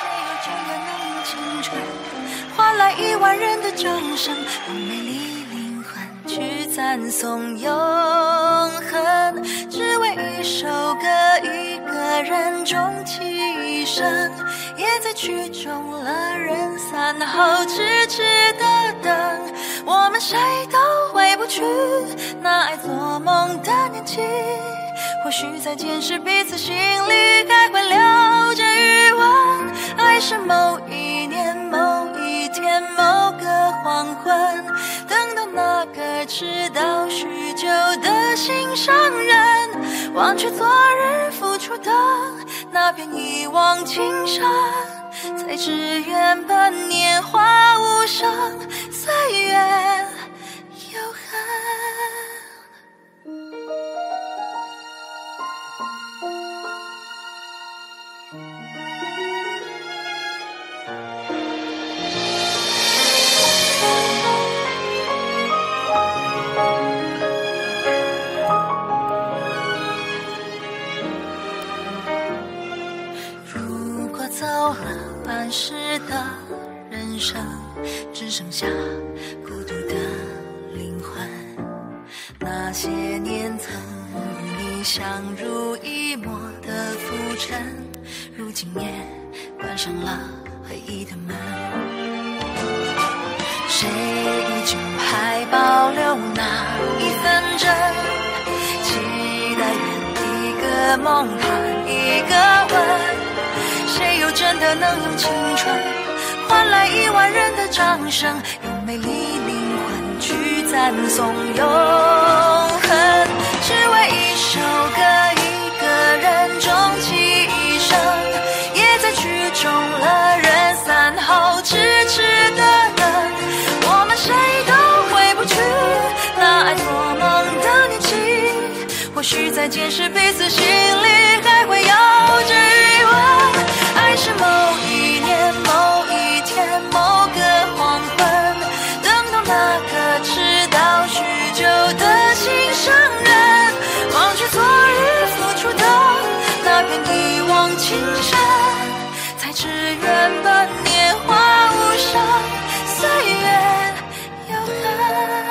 换来1万人的掌声，用美丽灵魂去赞颂永恒，只为一首歌，一个人终其一生，也在曲终了人散后痴痴的我们谁都回不去那爱做梦的年纪，或许在监视彼此心里还会留着余温，爱是某一年某一天某个黄昏，等到那个迟到许久的心上人，忘却昨日付出的那片一往情深，才知原本年华无声，岁月有痕。如果走了半世的人生，只剩下孤独的灵魂，那些年曾与你相濡以沫的浮沉，如今也关上了回忆的门。谁依旧还保留那一份真，期待圆一个梦盼一个吻，谁又真的能用青春换来1万人的掌声，用美丽灵魂去赞颂永恒，只为一首歌一个人终其一生，也在曲终了人散后痴痴的等，我们谁都回不去那爱做梦的年纪，或许在监视彼此心里还会有着余温，爱是某一年某一天某个黄昏，等到那个迟到许久的心上人，忘却昨日付出的那片一往情深，才知原本年华无声，岁月有痕。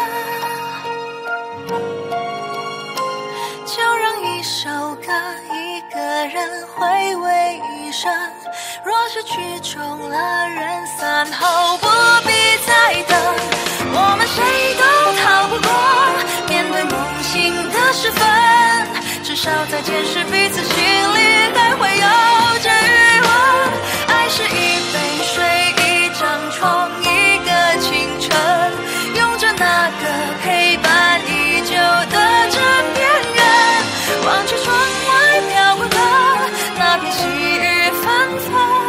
就让一首歌一个人回味一生，若是曲终了人散后不必再等，我们谁都逃不过面对梦醒的时分，至少在监视彼此心里还会有着余温，爱是一杯水一张床一个清晨，用着那个陪伴已久的枕边人，忘却窗外飘过的那片细雨纷纷，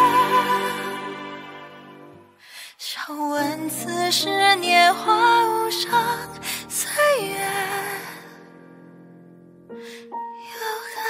笑问此时年华无声，岁月有痕。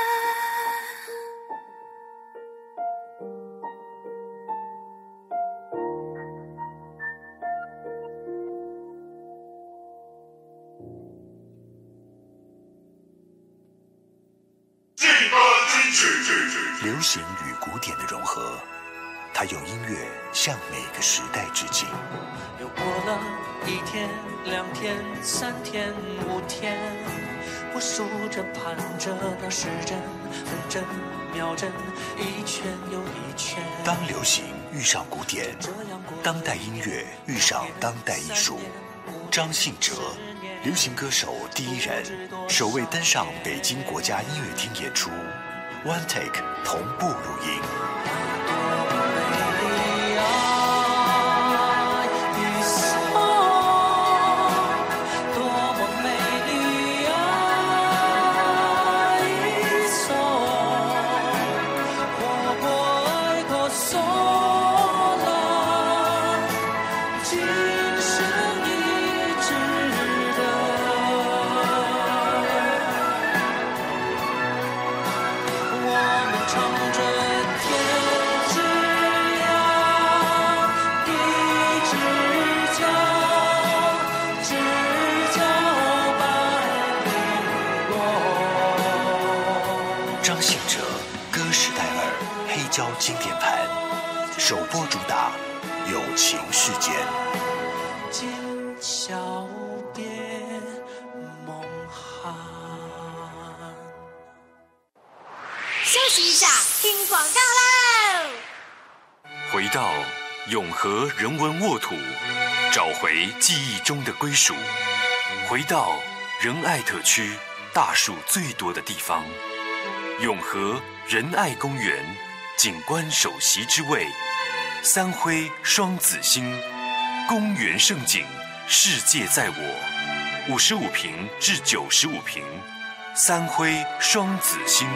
流行与古典的融合，它用音乐向每个时代致敬。 又过了1天、2天、3天、5天，我数着盼着那时针、分针、秒针，一圈又一圈。 当流行遇上古典，当代音乐遇上当代艺术，张信哲，流行歌手第一人，首位登上北京国家音乐厅演出 ，One Take 同步录音。张信哲歌时代2黑胶经典盘，首播主打《友情世间》。 今宵别梦寒。 休息一下，听广告喽。 回到永和人文沃土，找回记忆中的归属，回到仁爱特区大树最多的地方。永和仁爱公园，景观首席之位，三辉双子星，公园胜景，世界在我，55坪至95坪，三辉双子星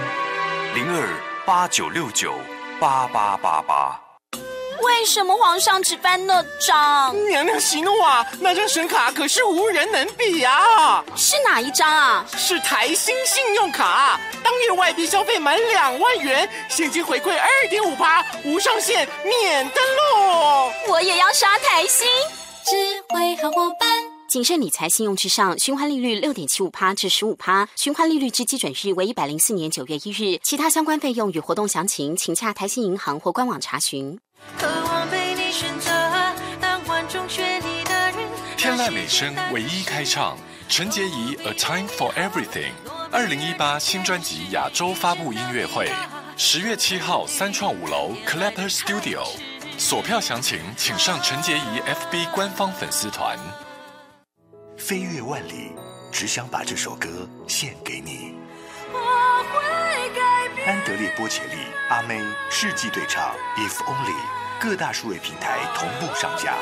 ，0289698888。 为什么皇上只颁那张？ 娘娘息怒啊！那张神卡可是无人能比啊！ 是哪一张啊？ 是台新信用卡，当月外币消费满2万元，现金回馈2.5%，无上限，免登录。 我也要刷台新， 智慧好伙伴。 谨慎理财，信用至上，循环利率6.75%至15%，循环利率之基准日为104年9月1日，其他相关费用与活动详情，请洽台新银行或官网查询。 渴望被你选择，当万众选你的人。 天籁美声唯一开唱，陈洁仪 A Time for Everything 2018新专辑亚洲发布音乐会，10月7号3创5楼 Clapper Studio， 索票详情请上陈洁仪 FB 官方粉丝团。 飞越万里，只想把这首歌献给你。 我会改变。 安德烈波切利、阿妹世纪对唱 If Only， 各大数位平台同步上架。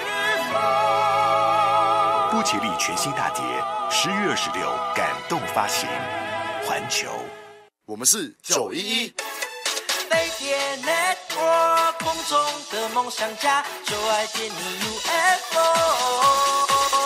波切利全新大碟10月26感动发行，环球。 我们是911。 飞碟 Network， 空中的梦想家，就爱点你 UFO。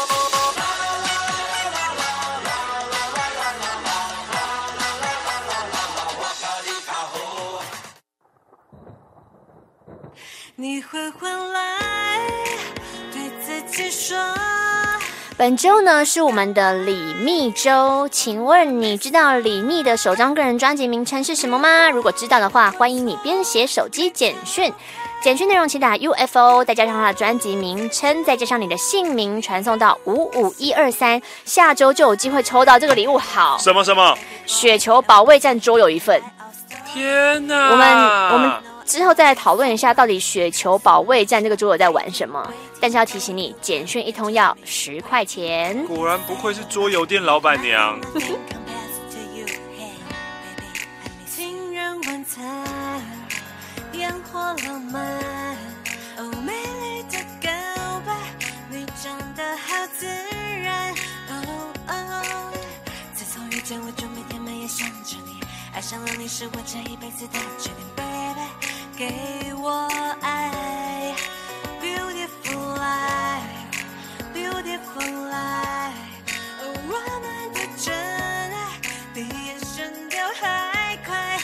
你会回来，对自己说。 本周呢是我们的李密周，请问你知道李密的首张个人专辑名称是什么吗？如果知道的话，欢迎你编写手机简讯，简讯内容请打 UFO， 再加上他的专辑名称，再加上你的姓名，传送到55123，下周就有机会抽到这个礼物。好， 什么雪球保卫战桌有一份。 天哪！ 我们之后再来讨论一下，到底雪球保卫战这个桌游在玩什么。但是要提醒你，简讯一通要10块钱。 果然不愧是桌游店老板娘。 情人晚餐，烟火浪漫，哦，美丽的告白，你长得好自然，哦哦。自从遇见我，就每天每夜想着你，爱上了你是我这一辈子的决定 ，baby。给我爱 ，beautiful life， beautiful life， 我们的真爱比眼神都还快。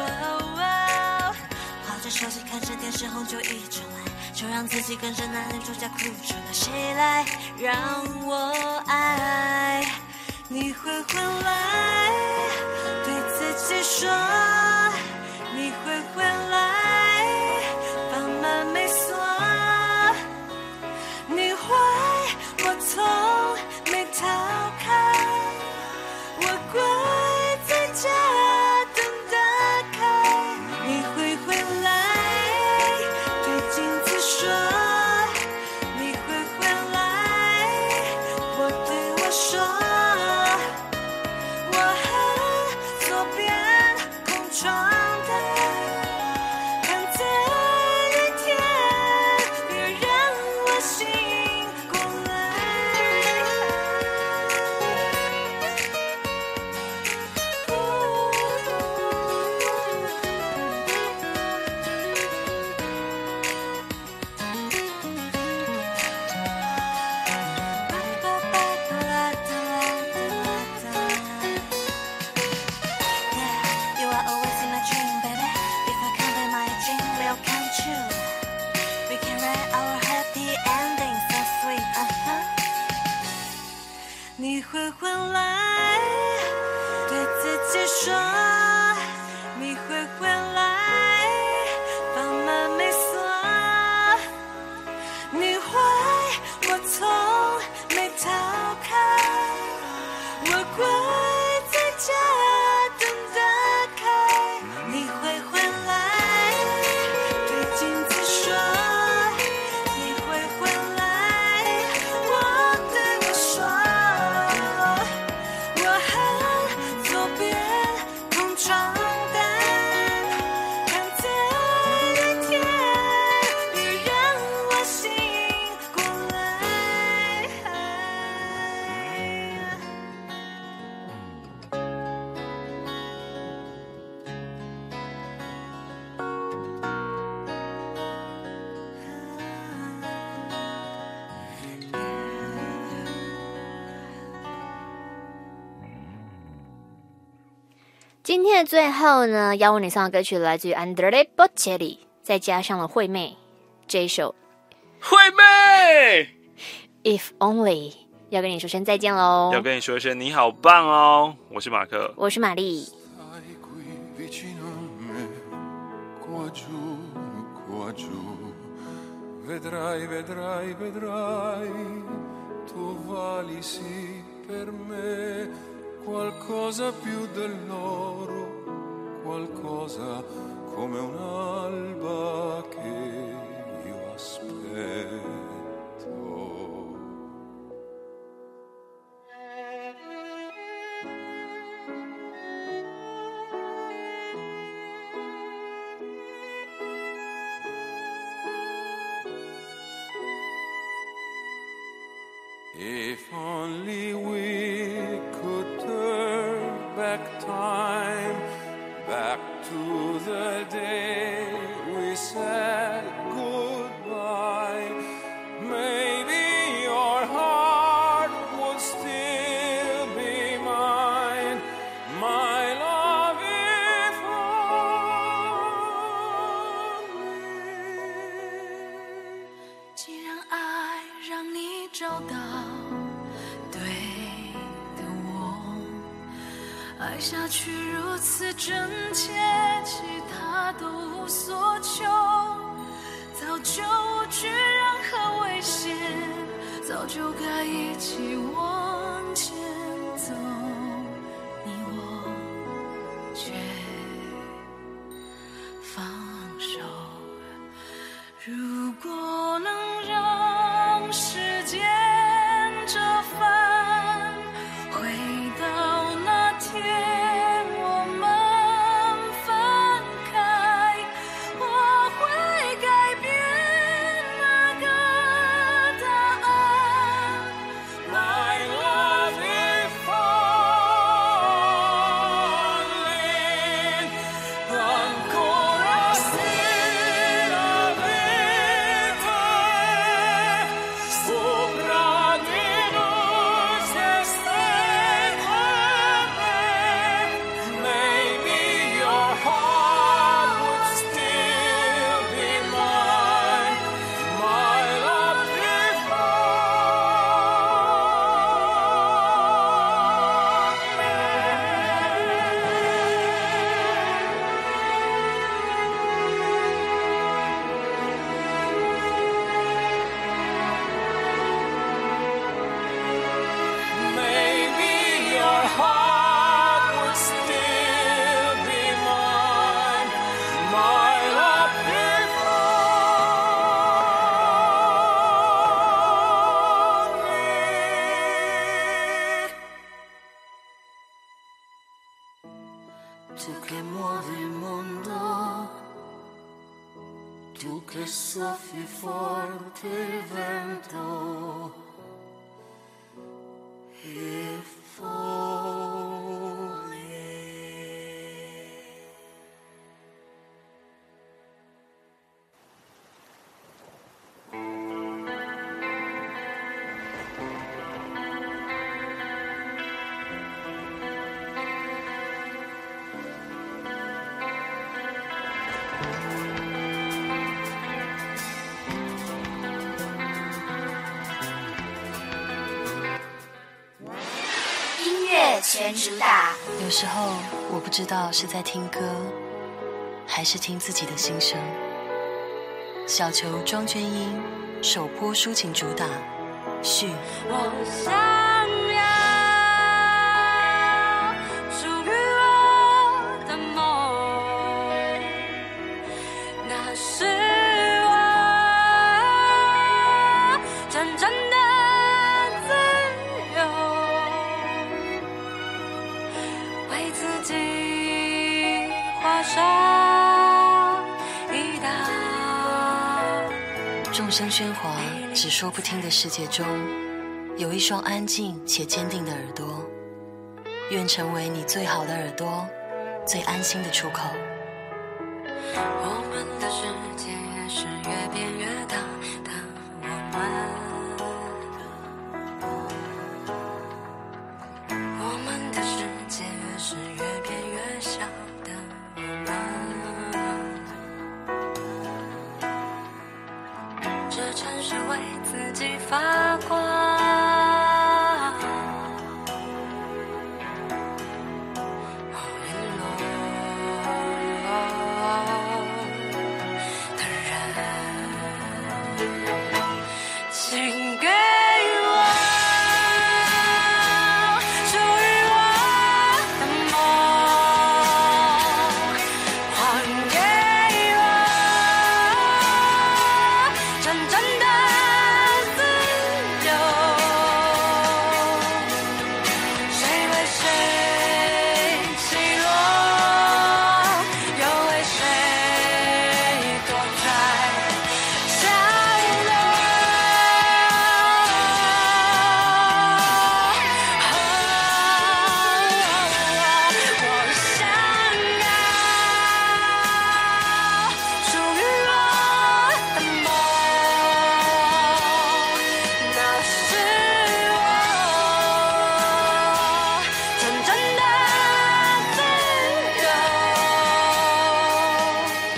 划着手机看着电视，红酒一盅来，就让自己跟着男女主角哭出了谁来让我爱？你会回来，对自己说，你会回来。没错，你会，我从没逃开，我跪在家等得开，你会回来，对镜子说，你会回来，我对我说，我和左边空窗台。你会回来，对自己说，你会回来，房门没锁，你会，我从没逃开，我跪在家等得开，你会回来，对镜子说，你今天的最后呢，要为你送的歌曲来自于 Andrea Bocelli， 再加上了惠妹这一首惠妹 If Only， 要跟你说声再见喽。 要跟你说声你好棒哦，我是马克， 我是玛丽。 Vedrai, vedrai, vedrai, tu vali sì per me qualcosa più dell'oro, qualcosa come un'alba che io aspetto. If only we could turn back time, back to the day we said goodbye, maybe your heart would still be mine, my love if only. 既然爱让你找到爱下去如此真切，其他都无所求，早就无惧任何危险，早就该一起往前走，你我却放手。如果能让时间折返，回到那天我们分开，我会改变那个答案。My love if only ancora sì la vita sopra di noi se stai con me, maybe your heart would still be mine, my love if maybe your heart would still be mine, my love if only. Tu che muovi il mondo, tu che soffi forte il vento, if only. 音乐全主打。 有时候我不知道是在听歌，还是听自己的心声。小球庄娟英首播抒情主打续。 我想要属于我的梦，那是我真正的自由，为自己画上一道。 众生喧哗，只说不听的世界中，有一双安静且坚定的耳朵，愿成为你最好的耳朵，最安心的出口。 我们的世界也是越变越大的我们的世界越是越变越小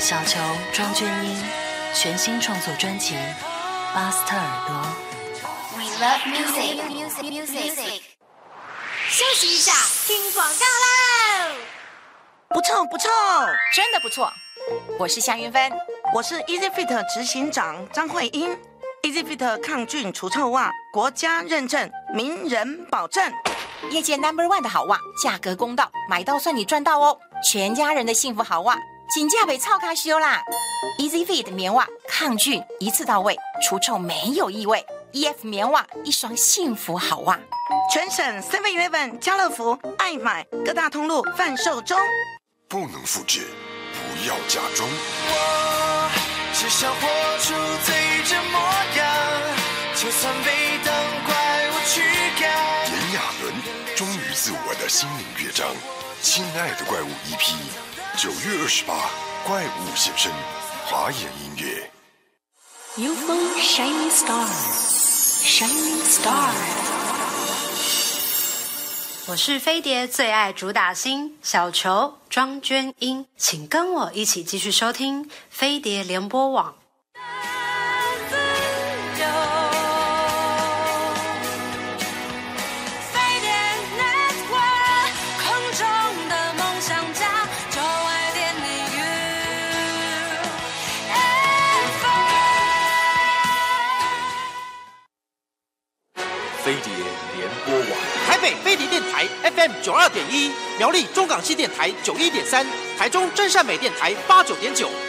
小球庄隽英全新创作专辑《巴斯特耳朵》。 We love music. 休息一下，听广告喽。 不臭不臭， 真的不错。我是夏云芬， 我是 EasyFit 执行长张慧英。EasyFit 抗菌除臭袜，国家认证，名人保证， 业界 No.1 的好袜，价格公道，买到算你赚到哦！全家人的幸福好袜，紧价北超卡修啦 ！EasyFit 棉袜，抗菌一次到位，除臭没有异味。EF 棉袜，一双幸福好袜。 全省 7-Eleven、家乐福、爱买各大通路贩售中。 不能复制，不要假装。 我只想活出最真模样，就算被当怪物驱赶。 炎亚纶忠于自我的心灵乐章，亲爱的怪物 EP， 9月28，怪物现身，华研音乐。 UFO Shining Star Shining Star。 我是飞碟最爱主打星小球庄隽英，请跟我一起继续收听飞碟联播网。 飞碟联播网， 台北飞碟电台 FM 92.1，苗栗中港西电台91.3，台中真善美电台89.9。